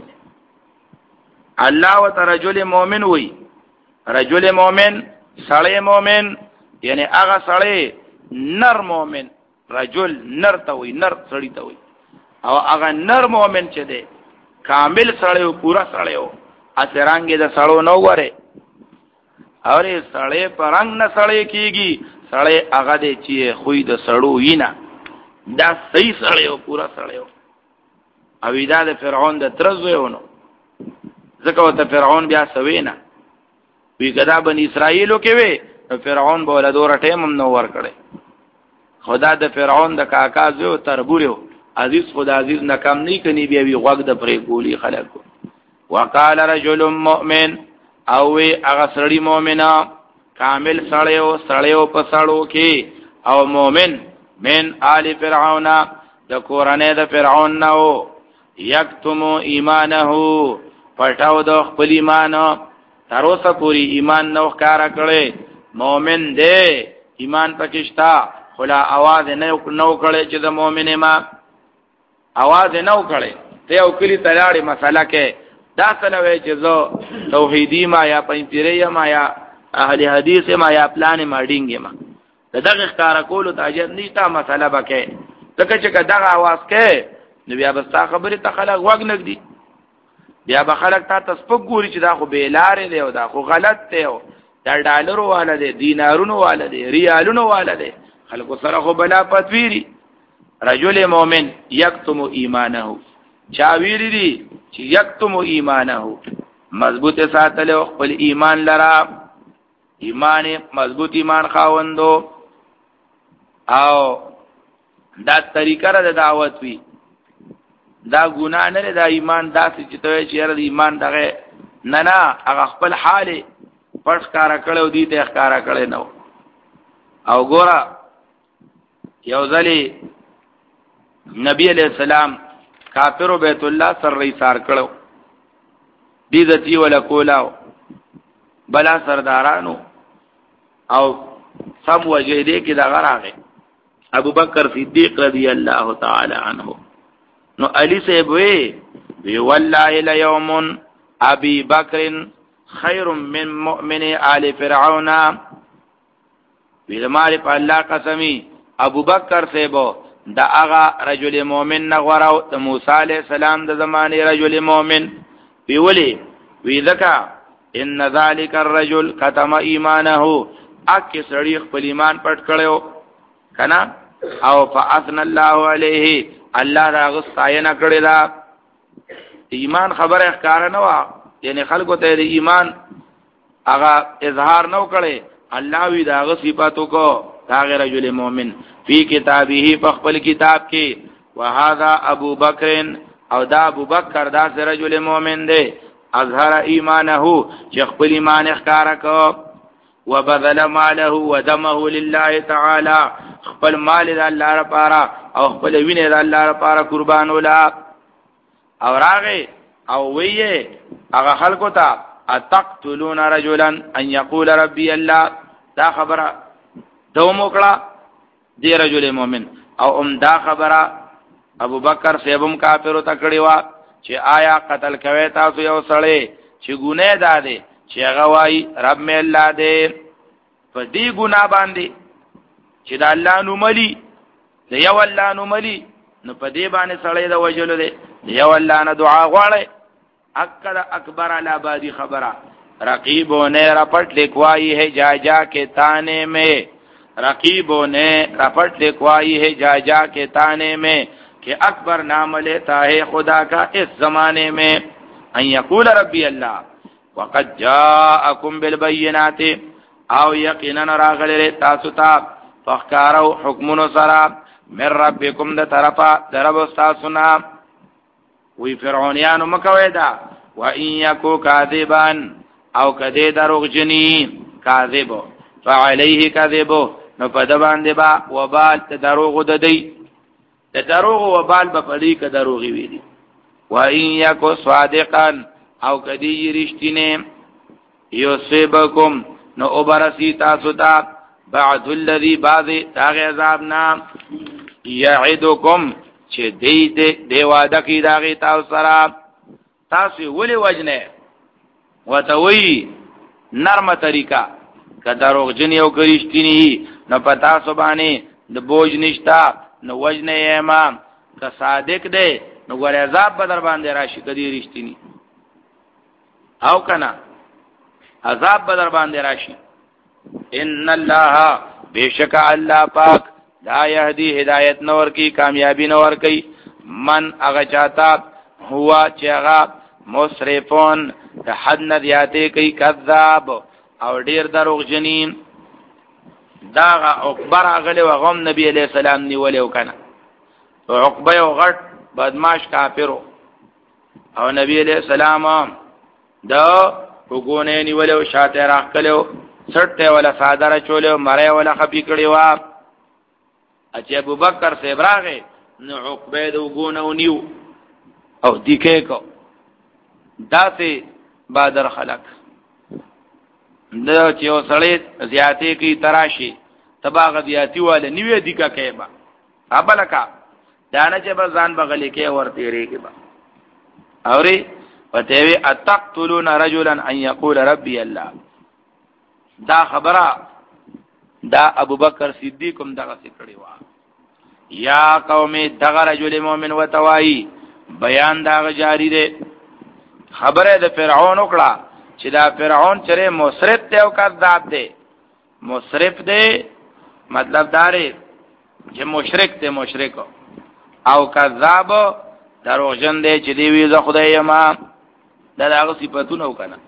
الله وترجل مؤمن وی رجل مؤمن سړی مؤمن یعنی هغه سړی نر مؤمن رجل نر ته وی نر سړی ته وی او هغه نر مؤمن چې دی کامل سړی او پورا سړی او اسرانګې د سړو نو غره اورې سړی پرنګ نه سړی کیږي سړی هغه دی چې خوې د سړو وینا دا صحیح سړی او پورا سړی او دا د فرعون د ترزوونه ځکه وته فرعون بیا سوینا وی کدا بن اسرائیلو کې وی فرعون بوله دور ټیم هم نو ور کړي خدا د فرعون د کاکا زو تربورو عزیز خدا عزیز نکم نه کني بیا وی غوګ د پرې ګولي خلکو وقال رجل مؤمن او وی هغه سړی مؤمنا کامل سړیو سړیو په سړو کې او مؤمن من آل فرعون د قرانه د فرعون نو یکتم ایمانه پټاو د خپل ایمان تر اوسه پوری ایمان نو ښکارا کړي مؤمن دی ایمان پکښتا خلا आवाज نه نو کړي چې د مؤمن ما आवाज نو کړي ته او کلی تلاړي مساله کې دا څنګه وای چې زه توحیدی ما یا پنځپیری ما یا اهل حدیث ما یا پلان ما ډینګ ما دغه ښکارا کولو تاجر نشته مساله بکې ځکه چې دغه आवाज کې نو بیا بس تا خبره ته خلک وګ نګدي بیا به خلک تا تسپک ګوري چې دا خو بیلارې دی او دا خو غلط دی او دا ډالرو والا دی دینارونو والا دی ریالونو والا دی خلکو سره خو بلا پتویری رجل مؤمن یکتم ایمانه چا ویری دی چې یکتم ایمانه مضبوط ساتل خپل ایمان لرا ایمان مضبوط ایمان خاوندو او دا طریقه را د دعوت وی دا ګناه نه دا ایمان داسې چې ته چې د ایمان دغه نه نه هغه خپل حال پټ کارا کړو دي ته ښکارا کړي نو او ګورا یو ځلی نبی علیہ السلام کافر بیت الله سر ری سار کړو دې ذاتی ولا کولاو بلا سردارانو او سب وجه دې کې دا غراغه ابو بکر صدیق رضی الله تعالی عنہ نو علی صاحب وی وی والله الیوم ابي بکر خیر من مؤمن آل فرعون وی مال په الله قسمی ابو بکر صاحب دا هغه رجل مؤمن نغورو د موسی علیہ السلام د زمانه رجل مؤمن وی ولی وی ذکا ان ذالک الرجل ختم ایمانه اکی سړی خپل ایمان پټ کړو کنا او فاثن الله علیه الله دا غستاینه کړی دا ایمان خبره ښکار نه وا یعنی خلکو ته د ایمان هغه اظهار نو کړي الله وی دا غ صفاتو کو دا غیر رجل مؤمن فی کتابه په خپل کتاب کې وهذا ابو بکر او دا ابو بکر دا رجل مؤمن دی اظهر ایمانه چې خپل ایمان ښکار کو وبذل ماله ودمه لله تعالی خپل مال د الله لپاره او خپل وینې د الله لپاره قربان ولا او راغه او ویه هغه خلکو ته اتقتلون رجلا ان يقول ربي الله، دا خبره دو موکړه دی رجل مؤمن، او ام دا خبره ابو بکر سیبم کافر تکړی وا چې آیا قتل کوي تاسو یو سړی چې ګناه داده چې هغه وای رب مې الله دې په دې ګناه باندې چې د الله نو ملي د یو الله نو ملي نو په دې باندې سړی د وجلو دې یو الله نه دعا غواړي. اکد اکبر علی بادی خبره رقیبوں نے رپٹ لکھوائی ہے جا جا کے تانے میں، رقیبوں نے رپٹ لکھوائی ہے جا جا کے تانے میں کہ اکبر نام لیتا ہے خدا کا اس زمانے میں، ان یقول ربی اللہ وقد جاءکم بالبینات، او یقینا راغلی تاسو ته فخکارو حکمونو سره من ربکم د طرفا درب استاسونا. وی فرعونیانو مکوی دا و این یکو کاذبان، او کده دروغ جنی کاذبو فعلیه کاذبو، نو پا دبانده با وبال دروغو ددی د دروغ وبال با پدی که دروغی ویدی. و این یکو صادقان، او کدی رشتینه یوسیبکم، نو اوبرسی تاسو تا بعد الذی بعضی تاغی عذابنا یعیدکم چې دی دی وعده کی داغی تاسو سره. تاسو ولی وجنه وتوی نرمه طریقہ که دروغ جنی او کرشتینی نو پتا سو باندې د بوج نشتا نو وجنه امام که صادق دی نو ګور عذاب بدر باندې راشي کدی رښتینی او کنا عذاب بدر باندې راشي. ان الله بیشک الله پاک لا یهدی ہدایت نور کی کامیابی نور کی من اغا چاہتا ہوا چاہا مصرفون حد ندیاتے کی کذاب او دیر دروغ جنین داغا اکبر اغلی و غم نبی علیہ السلام نیولی وکنا عقبی و غٹ بدماش کافرو او نبی علیہ السلام دا حکونے نیولی و شاتے راک کلیو سٹتے والا سادر چولیو مرے والا خفی کڑیو اچھا ابو بکر سے براغے نو عقبے دو گونو نیو او دیکھے کو دا سے بادر خلق دا چیو سڑیت زیادے کی تراشی تباغ زیادی والے نیوے دیکھا کہے با ابا لکا دانا چے با زان بغلی کے ورطی رے کے با اوری فتیوی اتقتلون رجلا ان یقول ربی اللہ، دا خبرہ دا ابو بکر صدیقم دغه سکړی وا. یا قومي دغه رجل مؤمن وتوای بیان دا جاری دی. خبره د فرعون وکړه چې دا فرعون چره مسرف ته او کذاب دی. مسرف دی مطلب داري چې مشرک ته مشرک او کذاب دروغجن دی چې دی وی ز خدای ما دا دغه صفاتونه وکنه.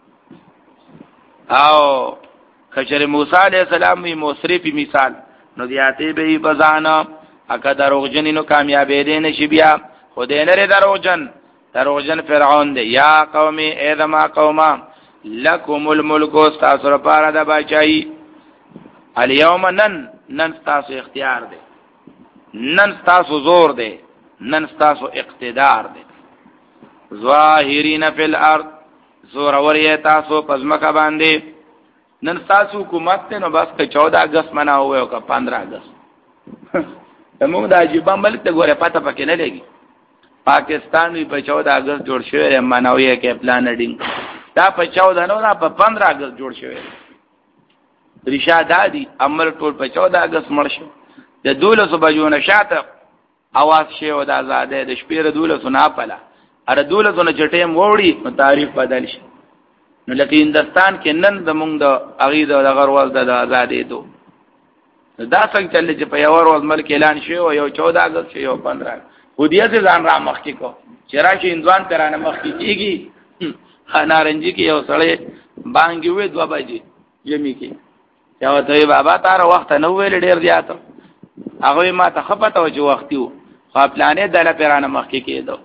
او کچره موسی علیہ السلام وی مصرفی مثال نو دیاته به بزانا اکا دروغجن نو کامیابی دی نشي بیا خدای نه دروغجن دروغجن فرعون دی. یا قومي اذما قوما لکم الملک استاسر پارا د بچای الیوم نن نن تاسو اختیار دی، نن تاسو زور دی، نن تاسو اقتدار دی. ظاهرین فی الارض، زور وری تاسو پزمکه باندې. نن تاسو حکومت ته نو بس که چودہ اگست مناوه او که پندرہ اگست موږ د عجیب ملک ته ګوره پته پکې نه لګي. پاکستان وی په چودہ اگست جوړ شوی مناوي کې پلان ډینګ دا په چودہ نو دا په پندرہ اگست جوړ شوی. رشاد دادی امر ټول په چودہ اگست مړ شو. د دولسو بجو نه شاته اواز شی او د آزادې د شپې د دولسو نه پلا ار دولسو نه چټیم وړي نو تاریخ بدل شي. نو لکه هندستان کې نن د مونږ د اغید د غرواز د آزادې دو دا څنګه چلې چې په یو ورځ ملک اعلان شوی او یو چودہ اگست شوی او پندرہ خودیه سے ځان را مخ کې کو چرای هندوان ترانه مخ کې کیږي. نارنجي کې یو سړی بانګي وې دوا بجې یمي کې یو ته بابا تار وخت نه ویل ډیر زیات هغه ما ته خپته او چې وختي وو خو پلانې دله پرانه مخ کې کېدو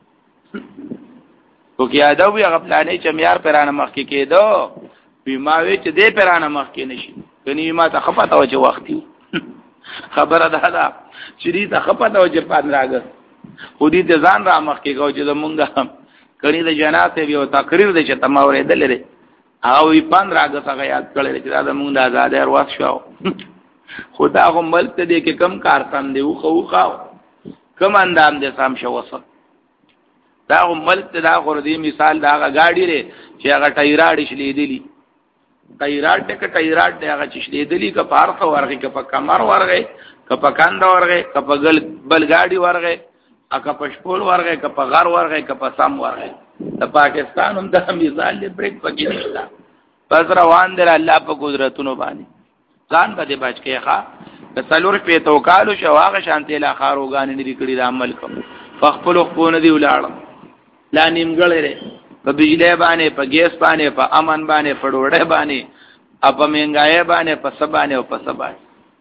کو کې اده وی هغه پلانې چې معیار پرانه مخ کې کېدو بیماوي چې دې پرانه مخ کې نشي کني ما ته خپته او چې وختي خبره ده دا چې دې ته خپته او چې پندرہ اگست خو دې ځان را مخ کې کو چې زمونږه کړي د جنات یو تقریر دی چې تم اورېدل لري او یې پندرہ اگست هغه یاد کړل چې دا زمونږ د آزادۍ ورځ شو خدا هم ملک دې کې کم کار تم دی خو خو کم اندام دې سم شو وسه دا هم ملک دا غور دی مثال دا غاډي لري چې هغه ټایراډ شلې دی ټایراډ ټک ټایراډ دی هغه چې شلې دی که پارث ورغه که په کمر ورغه که په کاند ورغه که په بل بل غاډي ورغه اګه په شپول ورغه که په غار ورغه که په سم ورغه د پاکستان هم د مثال دی بریک پکې نشته پس روان دی الله په قدرتونو باندې ځان به بچ کې ښا د څلور په توکالو شو هغه شانتي لا خاروغان نه لري د عمل کوم فخپل خپونه دی ولاړ لا نیمګړې په بجلی باندې په ګیس باندې په امن باندې په ډوړې باندې اپ منګای باندې په سبانه او په سبانه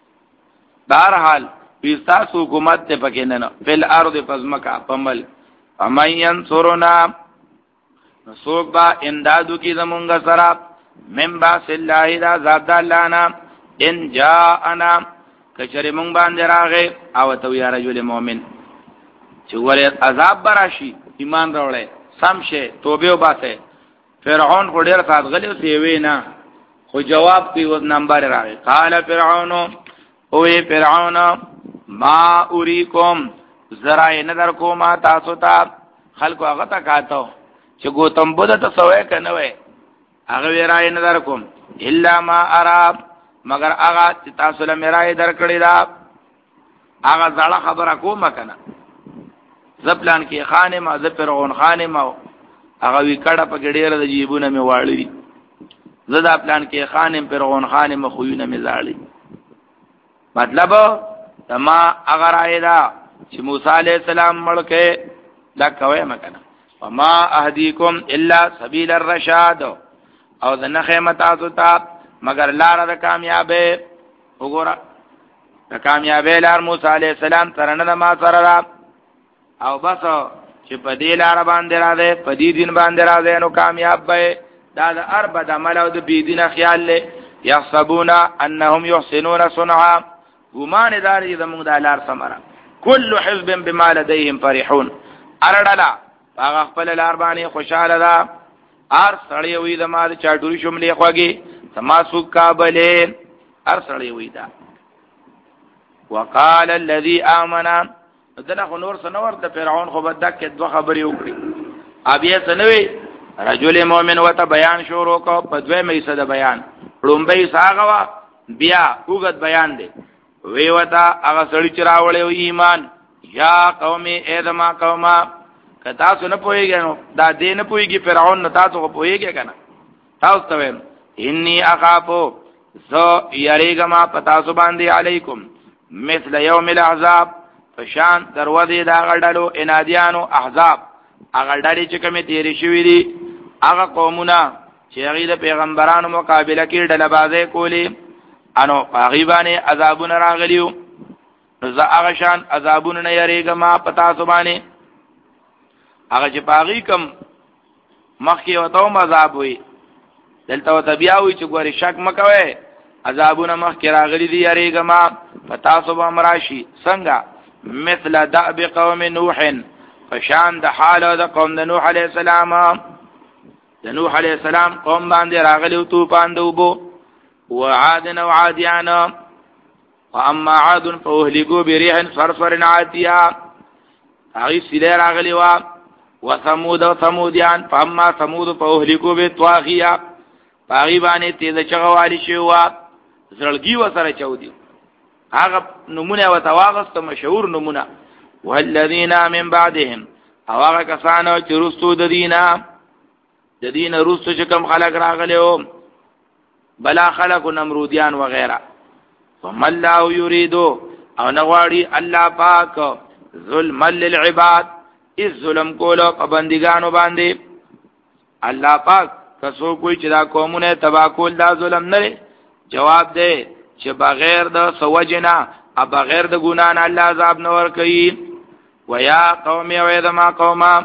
بهرحال پیستاسو حکومت ته پکې نه فل ارض پزمکا پمل امین سورنا نسوک با امدادو کی زمونږ سره من باس الله دا ذات الله نا ان جاءنا کچره مونږ باندې راغې او تو یا رجل مؤمن چې ولې عذاب براشي ایمان راوړې سمشه توبه وباسه فرعون کو ډیر سات غلی سی وینا خو جواب کی و نمبر راغی قال فرعون او فرعون ما اوریکم زرای نظر کو ما تاسو ته خلکو هغه تا کاتو چې ګوتم بده ته سوې کنه وې هغه ورای نظر کوم الا ما اراب مگر هغه چې تاسو له میرای درکړی دا هغه ځړه خبره کوم کنه زپلان کې خانه ما ز فرعون خانه ما هغه وی کړه په ګډیر د جیبونه می واړی زدا پلان کې خانه فرعون خانه ما خوونه می زاړي مطلب تما اگر ایدا چې موسی علیہ السلام ملکه دا کوي مکنه وما اهديكم الا سبيل الرشاد او د نخمت ازتا مگر لار د کامیابی وګوره د کامیابی لار موسی علیہ السلام ترنه ما سره او بس چې په دې لار باندې را ده په دې دین باندې را ده نو کامیاب به دا د اربع د عمل او د بی دین خیال له يحسبون انهم يحسنون صنعا ګمان داري زموږ د لار سمره كل حزب بما لديهم فرحون ارډلا هغه خپل لار باندې خوشاله ده ار سړی وي د ما د چاټوري شملې خوږي تماسو کابلین ار سړی وي دا وقال الذي امن دغه خو نور سنور د فرعون خو بدک دوه خبرې وکړي ابي سنوي رجل مؤمن وته بیان شروع کو په دوه مې صد بیان لومبي ساغوا بیا وګت بیان دی وی وتا هغه سړی چې راوړې ایمان یا قومي ادما قوما کتا سن پويږي نو دا دین پويږي فرعون نو تاسو کو پويږي کنه تاسو ته انی اخافو زو یریګما پتا سو باندې علیکم مثل یوم الاحزاب فشان دروازه دا غړډلو انادیانو احزاب هغه ډلې چې کومه تیری شوې دي هغه قومونه چې هغه د پیغمبرانو مقابله کې ډله بازه کولی انو غیبانه عذابونه راغلیو نو زه هغه شان عذابونه نه یریګما پتا سو باندې هغه چې باغی کم مخکې وته مذاب وي دلته وته بیا وي چې ګوري شک مکوي عذابونه مخکې راغلي دي یریګما پتا سو بمراشي څنګه مثل دأب قوم نوح فشان د حال د قوم د نوح علیہ السلام د نوح علیہ السلام قوم باندې راغلی او طوفان دوبو وعاد او عادیان واما عاد فاهلكوا بريح صرصر عاتيه هغه سیله راغلی وا وثمود او ثمودیان فاما ثمود فاهلكوا بطواغيه باغی باندې تیز چغوالی شو زړګي وسره چودي هغه نمونه وتواغست مشهور نمونه والذین من بعدهم او هغه کسانو چې رسو د دینه د دینه رسو چې کوم خلق راغلیو بلا خلق نمرودیان وغیرہ ثم الله یرید او نغواړي الله پاک ظلم للعباد اس ظلم کولو په بندګانو باندې الله پاک کسو کوئی چې دا قومونه تبا کول دا ظلم نه جواب دی چې بغیر د سوجنا ا بغیر د ګنا نه الله عذاب نور کوي ويا قوم ويذما قوما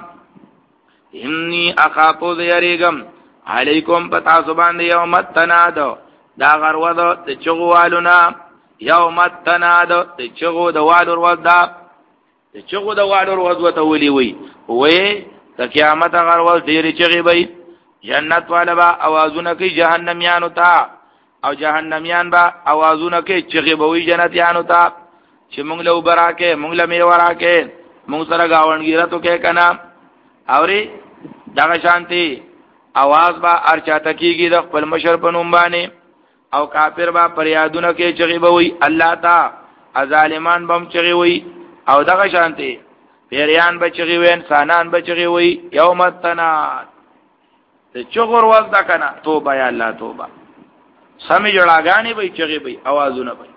اني اخافو ذيريغم عليكم پتا سبحان يوم التناد دا غرو د چغوالنا يوم التناد د چغو د والور ودا د چغو د والور ودا ته ولي وي وې د قیامت هغه ورځ ډېرې چغې به جنت والا با اوازونه کوي جهنميانو ته او جهنميان با اوازونه کوي چغې به وي جنتیانو ته چې مونږ له وبراکه مونږ له میوه راکه مونږ سره گاونګیراتو کې کنا اوري دغه شانتي आवाज با ارچاته کیږي د خپل مشر په نوم باندې او کافر با پریادونه کې چغې به وي الله تا ظالمان بم چغې وي او دغه شانتي پیریان به چغې وي انسانان به چغې وي یوم التناد ته چغور وخت دا کنه توبه یا الله توبه سمې جوړاګانی به چغې به आवाजونه به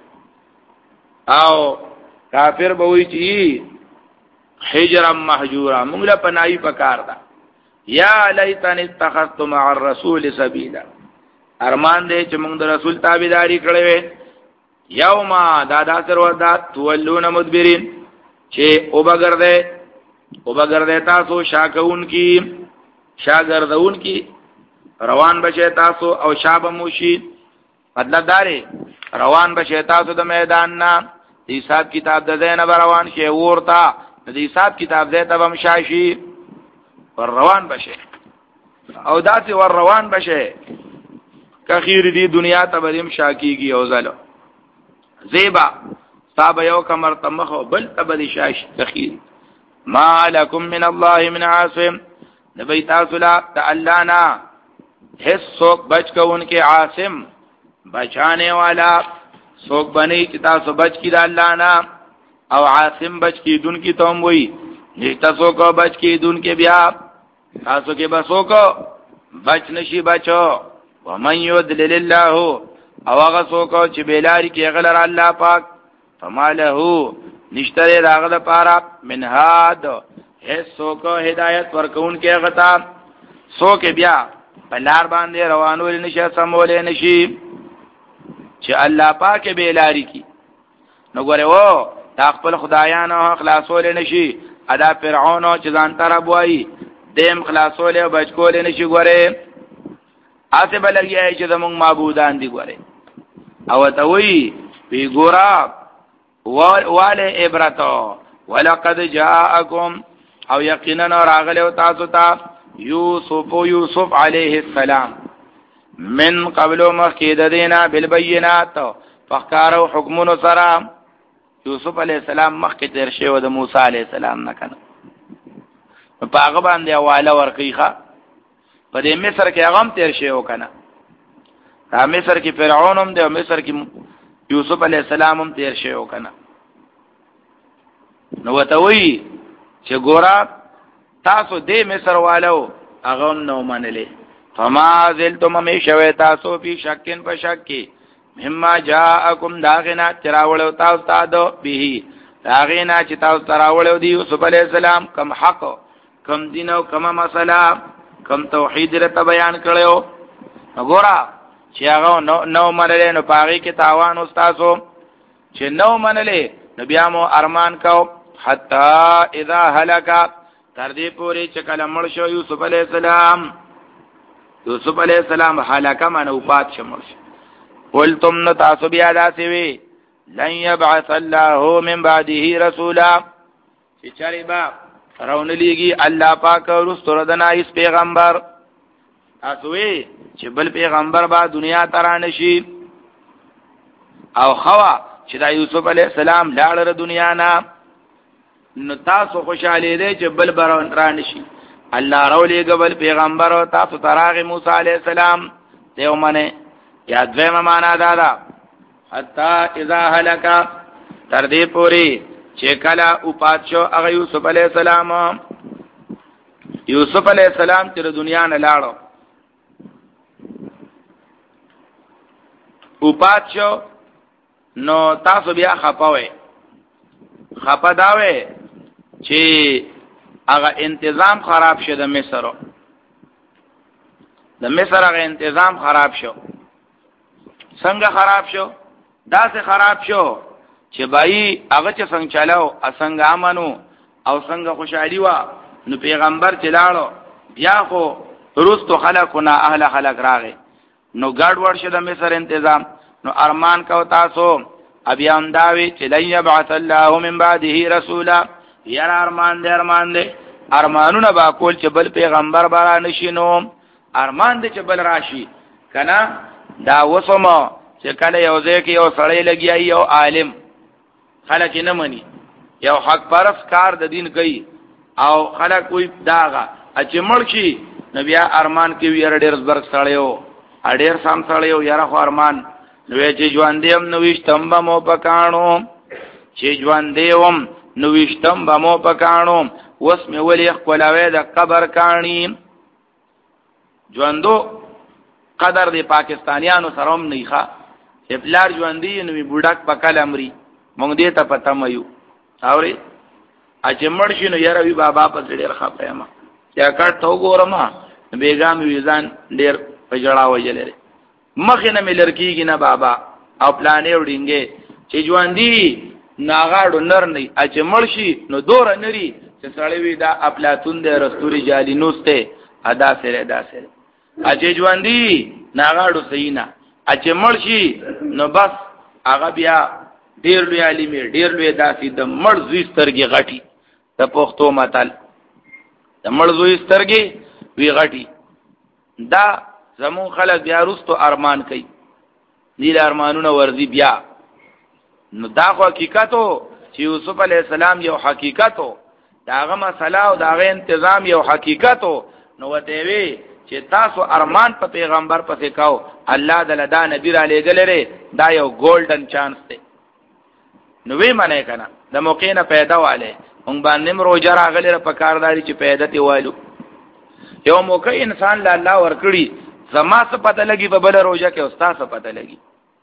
او کافر به وي چې حجرا محجورا موږ له پناهي پکار ده یا لیتن اتخذت مع الرسول سبیلا ارمان دې چې موږ د رسول تابعداري کړې وې یوم دادا سر ودا تولون مدبرین چې او بغرده او بغرده تاسو شاکون کی شاگردون کی روان بشه تاسو او شاب موشی مطلب داره روان بشه تاسو د میدان نا د حساب کتاب د زینب روان شي ورتا د حساب کتاب دې تبم شاشي ور روان بشه او داسې ور روان بشه کخیر دی دنیا ته بدیم شاکیږي او زلو زیبا صاحب یو کمر تمخو بل تبدی شاش کخیر ما لکم من الله من عاصم نبی تاسو لا تعالینا هیڅ څوک بچ کون کې عاصم بچانے والا څوک بنی چې تاسو بچ کی د الله نه او عاصم بچ کی دن کی توم وئی نشتا څوک بچ کی دن کې بیا تاسو کې بسو کو بچ نشي بچو ومن يضلل الله او هغه څوک چې بیلاری کې غلر الله پاک فماله نشتره راغه د پارا منهاد هیڅ څوک هدایت ورکون کې غتا څوک بیا بلار باندې روانول نشي سمول نشي چې الله پاک بیلاری کی نو ګوره وو تا خپل خدایانو خلاصول نشي ادا فرعون چې ځان تر بوای دیم خلاصول او بچکول نشي ګوره اته بلګي چې زموږ معبودان دي ګوره او ته وی وی ګورا واله عبرتو ولقد جاءکم او یقینا راغله تاسو ته یوسف یوسف علیه السلام من قبل مخید دینا بالبینات فخکارو حکمونو سرا یوسف علیہ السلام مخی تیر شیو دا موسیٰ علیہ السلام نکن پاغ باندې والا ورقیخا پا دی مصر کی اغم تیر شیو کنا تا مصر کی فرعونم دی و مصر کی یوسف علیہ السلام هم تیر شیو کنا نو تاوی چه گورا تاسو دی مصر والو اغم نو منلی فما زلتم همیشوی تاسو فی شکن پا شکی مما جاءکم داغینا چراولو تاسو تادو بیهی داغینا چی تاسو تراولو دی یوسف علیہ السلام کم حق کم دینو کم مسئلہ کم توحید رتا بیان کړو وګورا چې هغه نو نو منلې نو پاغي کې تاوان استادو چې نو منلې نو بیا مو ارمان کو حتا اذا هلك تر دې پوری چې کله مړ شو یوسف علیہ السلام یوسف علیہ السلام هلاک منو پات شمر قلتم نتاسو بیا داسې وی لن يبعث الله من بعده رسولا چې چاري با راون لیږي الله پاک ورستور دنا ایس پیغمبر تاسو وی چې بل پیغمبر با دنیا ترانه شي او خوا چې دا یوسف علیہ السلام لاړه دنیا نه نو تاسو خوشاله دي چې بل بران رانه شي الله راولې قبل پیغمبر او تاسو تراغ موسی علیہ السلام دیو منه یا دویمه معنا دادا حتا اذا هلك تر دې پوری چې کله او پاتشو هغه یوسف علیہ السلام یوسف علیہ السلام تر دنیا نه لاړو او پاتشو نو تاسو بیا خپاوي خپا داوي چې هغه انتظام خراب شه د مصر د مصر هغه انتظام خراب شو څنګه خراب شو دا سه خراب شو چې بای هغه چې څنګه چلاو څنګه امنو او څنګه خوشحالي وا نو پیغمبر چلاړو بیا خو روستو خلقنا اهل خلق راغی نو ګډ ور شه د مصر انتظام نو ارمان کو تاسو ابي انداوي چې لن يبعث الله من بعده رسولا ير ارمان دې ارمان دې ارمانونه با کول چې بل پیغمبر برا نشینو ارمان دې چې بل راشي کنه دا وسمو چې کله یو ځای کې یو سړی لګیای یو عالم خلک نه مني یو حق پرس کار د دین کوي او خلک وي داغه چې مرشي نبي ارمان کې ویره ډېر زبر سړیو اډیر سام سړیو یاره خو ارمان نو چې ژوند دې هم نو وشتم به مو پکانو چې ژوند دې هم نو وشتم به مو پکانو وس مې ولې خپلوي د قبر کانی ژوندو قدر دی پاکستانیانو سره هم نه ښه بلار ژوندې نو بوډاک پکل امري مونږ دې ته پته مېو اوري اچ مرشي نو یاره وی بابا په ډېر خپه ما یا کټ تو ګورم بیګام ویزان ډېر پجړا وجلې مخې نه ملر کیږي نه بابا او پلانې وډینګې چې ژوندې ناغاړو نر نه اچ مرشي نو دور نری چې سړی وی دا افلاطون د رستوري جالینوس ته ادا سره ادا سره اچ ژوندې ناغاړو سینا اچ مرشي نو بس هغه بیا ډیر لوی عالم ډیر لوی داسې د مړ زوی سترګې غټي د پښتو متل د مړ زوی سترګې وی غټي دا زمون خلک بیا رستو ارمان کوي نیل ارمانونه ورزي بیا نو دا خو حقیقتو چې یوسف علی السلام یو حقیقتو داغه مسله او داغه تنظیم یو حقیقتو نو وته وی چې تاسو ارمان په پیغمبر پسې کاو الله دلدا نبی را لګلره دا یو ګولډن چانس دی نو وی منه کنه د موقع نه پیدا واله مونږ باندې روزه راغلی په کارداري چې پیدا دی والو یو موقع انسان له الله ورکړي زما څه پته لګي په بل روزه کې استاد څه پته لګي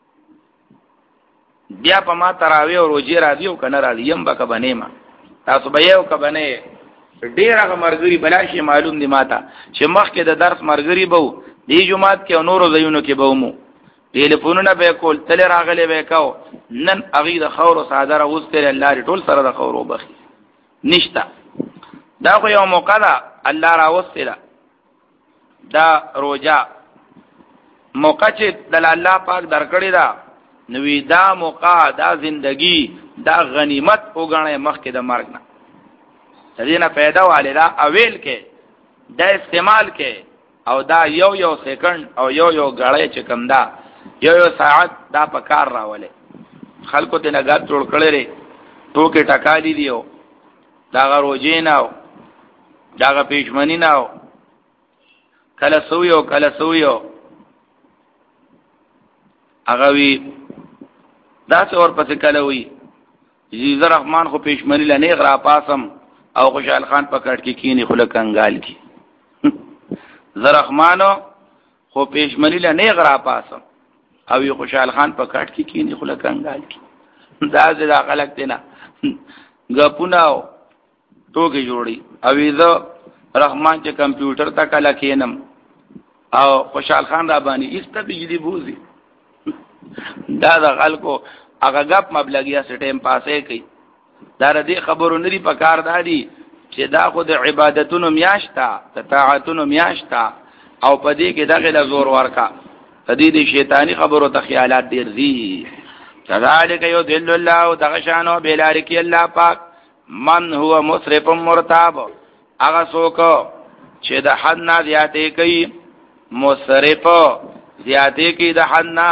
بیا په ما تراوی او روزي راځي او کنه راځي يم بک بنې ما تاسو به یو ک بنې ډیره مرګري بلاشي معلوم دي ماته چې مخکې د درس مرګري بو دی جمعات کې نورو زيونو کې بومو ټلیفونونه به کول تل راغلي به کاو نن اغي د خور او صادره وستر الله ټول سره د خور وبخي نشتا دا خو یو موقع ده الله را وستره دا روزه موقع چې د الله پاک درکړی دا نوې دا موقع دا زندگی دا غنیمت وګڼه مخکې د مرګ نه تدینه پیدا والے دا اویل کې دا استعمال کې او دا یو یو سکند او یو یو غړې چې کم دا یو یو ساعت دا په کار راولې خلکو ته نګات جوړ کړي لري ټوکې ټکالي دیو دا غروجې ناو دا غ پېشمنی ناو کله سویو کله سویو هغه وی دا څور پسې کله وی عزیز الرحمن خو پېشمنی لنه غرا پاسم او خوشحال خان پکړ کې کینی خلک انګال کی زرحمانو خو پېشمنی لنه غرا پاسم او یو خوشحال خان پکړ کې کینی خلک انګال کی دا زړه خلک دینا غپوناو ټوکی جوړي او زه رحمان چې کمپیوټر تا کله کینم او خوشحال خان را باندې استبې دي بوزي دا د خلکو هغه غپ مبلغیا سټیم پاسې کوي دا ردی خبرو نری په کار دادي چې دا خو د عبادتونو میاشتا د طاعتونو میاشتا او په دې کې دغه له زور ورکا تدې دي شیطانی خبرو ته خیالات ډیر دي كذلك يذل الله دغشانو بلارکی الله پاک من هو مسرف مرتاب هغه څوک چې د حد نه زیاتې کوي مسرف زیاتې کوي د حد نه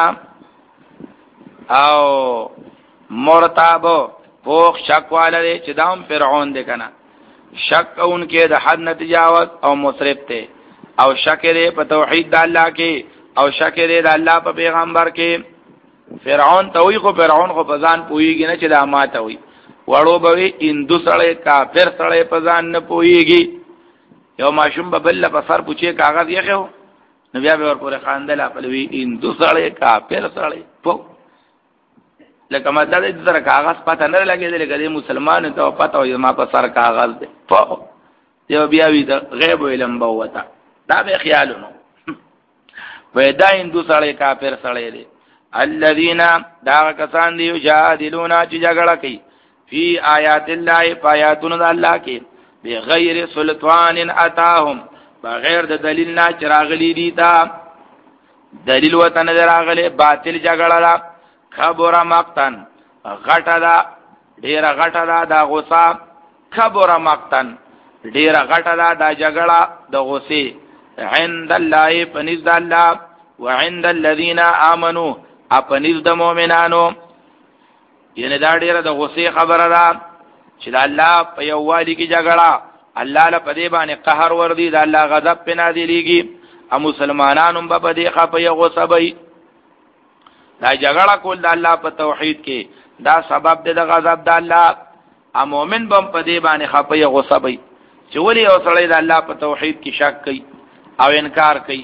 او مرتاب پوخ شک والے چې دام فرعون دی کنه شک اون کې د حد نه تجاوز او مسرف ته او شک لري په توحید د الله کې او شک لري د الله په پیغمبر کې فرعون ته وی خو فرعون خو پزان پویږي نه چې د اماته وي وړو به اندو سړی کافر سړی پزان نه پویږي یو ماشوم به بل په سر پوچې کاغذ یې خو نو بیا به ورپورې خاندل خپل وی اندو سړی کافر سړی پو لکه مدد دې سره کاغذ پته نه لګېدل کله مسلمان ته پته وي ما په سر کاغذ دی پو یو بیا وی د غیب علم بوته دا به خیالونو وې دا اندو سړی کافر سړی دی الذين دا کسان دی یجادلون چې جګړه کوي فی آیات الله فآیاتنا الله کې بغیر سلطان اتاهم بغیر د دلیل نه چراغلی دي تا دلیل وته نه راغله باطل جګړه لا خبر مقتن غټه دا ډیر غټه دا د غصه خبر مقتن ډیره غټه ده دا جګړه د غصې عند الله پنځ د الله وعند الذين امنوا اپنځ د مؤمنانو یعنی دا ډیره د غصې خبره ده چې د الله په یووالي کې جګړه الله له پدې باندې قهر ور دي د الله غضب په نازلېږي او مسلمانانو په پدې خپه یو غصبي دا جګړه کول د الله په توحید کې دا سبب دی د غضب د الله ا مؤمن بم پدې باندې خپه یو غصبي چې ولي او سړی د الله په توحید کې شک کوي او انکار کوي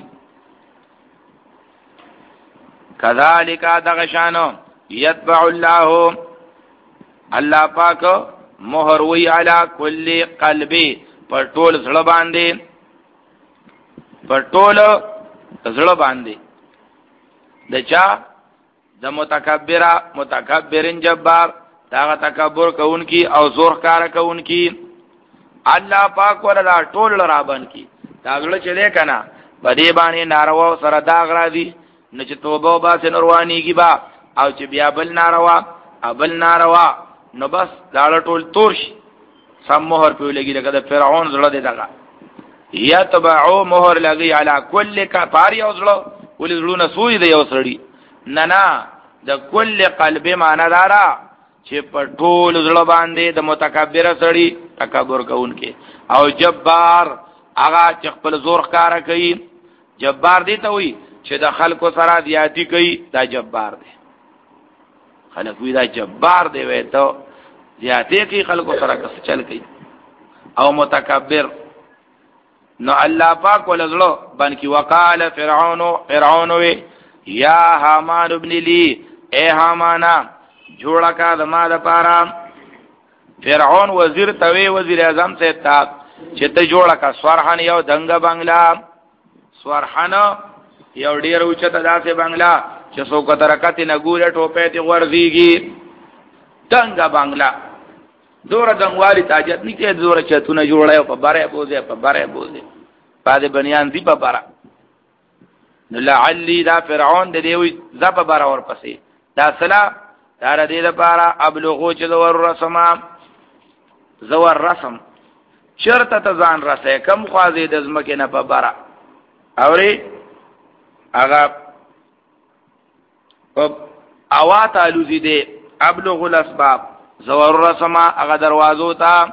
کذالک دغشانو یتبع الله الله پاک مہر وی علی کل قلبی پر ټول زړه باندې پر ټول زړه باندې د چا د متکبر متکبرین جبار دا تکبر کوونکی او زور کار کوونکی الله پاک وردا ټول رابن کی دا زړه چلے کنا بدی باندې ناروا سره داغ را دي نه چې توبه با سنوانیږي با او چې بیا بل ناروا ابل ناروا نو بس دا ټول تور شي سم مہر په لګي لکه د فرعون زړه دی دغه یتبعو مہر لګي علی کل کفار یو زړه ولې زړونه سوی دی یو سړی نه نه د کل قلب معنا دارا چې په ټول زړه باندې د متکبر سړی تکبر کوونکې او جبار هغه چې خپل زور ښکارا کوي جبار دی ته وي چې د خلکو سره زیاتی کوي دا جبار دی خلک وی دا جبار دی وې ته زیاتی کوي خلکو سره کس چل کوي او متکبر نو الله پاک ولزلو بن کی وقال فرعون فرعون وی یا حامان ابن لی اے حامانا جوړه کا دما د پارا فرعون وزیر توی وزیر اعظم سے تا چې ته جوړه کا سورحن یو دنګ بنگلا سورحن یو ډیر اوچته داسې بنگلا چې څوک ترکتی نه ګوره ټوپې ته ورځيږي دنګ بنگلا دور دنګوالي تاجت نه کې دور چتونه جوړه په باره بوزه په باره بوزه پاده بنیان دی په باره نو لعلی دا فرعون د دیوی زپ باره ور پسې دا سلا دار دې لپاره ابلغو چې زور رسم زور رسم شرط ته ځان رسې کم خوازې د زمکه نه په باره اوري هغه اوا تعالو دې ابلغ الاسباب زور رسم هغه دروازو ته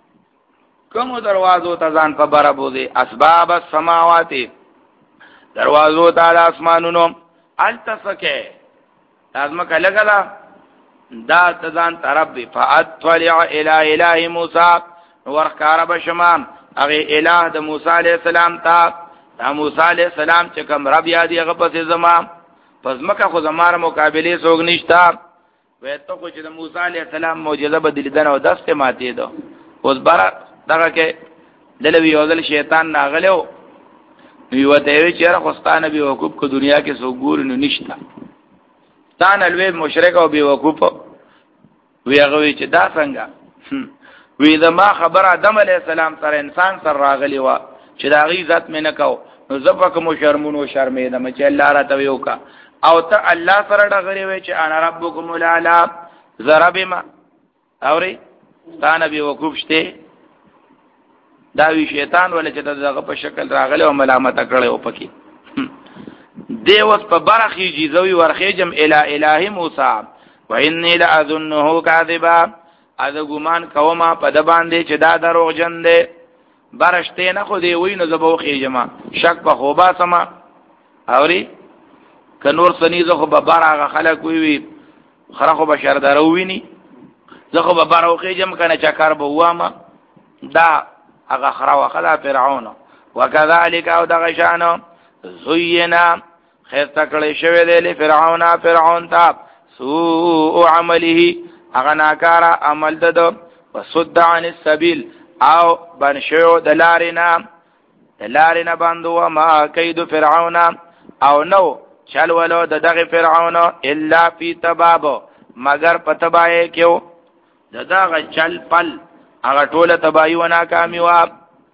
کوم دروازو ته ځان په باره بوزي اسباب السماوات دروازو ته د اسمانونو التسکه لازم کله کله دا تزان طرف فاطلع الى اله موسی ورخار بشمام هغه الہ د موسی علیہ السلام ته د موسی علیہ السلام چې کوم رب یادي هغه پسې زما پس مکه خو زماره مقابله سوګ نشتا وې ته خو چې د موسی علیہ السلام معجزه بدلیدنه او دسته ماتې ده اوس بار دغه کې دلوی اوذل شیطان ناغلو یو ته وی چې راخستانه به وقوف کو دنیا کې سوګور نو نشتا تان الوی مشرک او به وقوف وی هغه وی چې دا څنګه وی دا ما خبر آدم علیہ السلام سره انسان سره راغلی و چې دا غي ذات مې نه کو نو زفک مو شرمونو شرمې د مچ الله را ته یو کا او ته الله سره ډغری وی چې انا ربکم الاعلى ضربما اوري تا نبی وقوف شته دا وی شیطان ولې چې دغه په شکل راغلی او ملامت کړي او پکې دی اوس په برخي جیزوی ورخیجم الی الہ موسی و انی لاظنه کاذبا از ګمان کوما په د باندې چې دا دروغ جن دی برشته نه خو دی وی نو زبو خیجما شک په خوبا سما اوري ک نور سنیزه خو به بارغه خلک وی وی خره خو بشر دروینی زه خو به بارو خیجم کنه چکر به وامه دا هغه خره واخذ فرعون وکذالک او دغه شانو زینا خسته کړي شوی دی له فرعون فرعون ته سوء عمله هغه ناکاره عمل ده وصد عن السبيل او بنشو دلارینا دلارینا باندې ما کید فرعون او نو چل ولو دغه فرعون الا فی تباب مگر پتبای کیو دغه چل پل هغه ټوله تبای و ناکامی و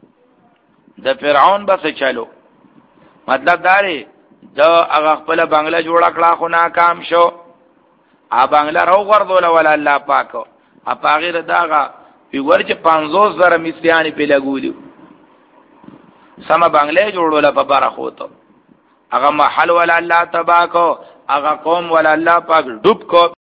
د فرعون بس چلو مطلب داري دا هغه خپل بنگله جوړ کړه خو ناکام شو ا بنگله رو غردول ولا الله پاک ا پاغیر داغه وی ور چې پنځوس زره مصریان په لګولیو سم بنگلې جوړول په بار خوته هغه محل ولا الله تباکو هغه قوم ولا الله پاک ډوب کو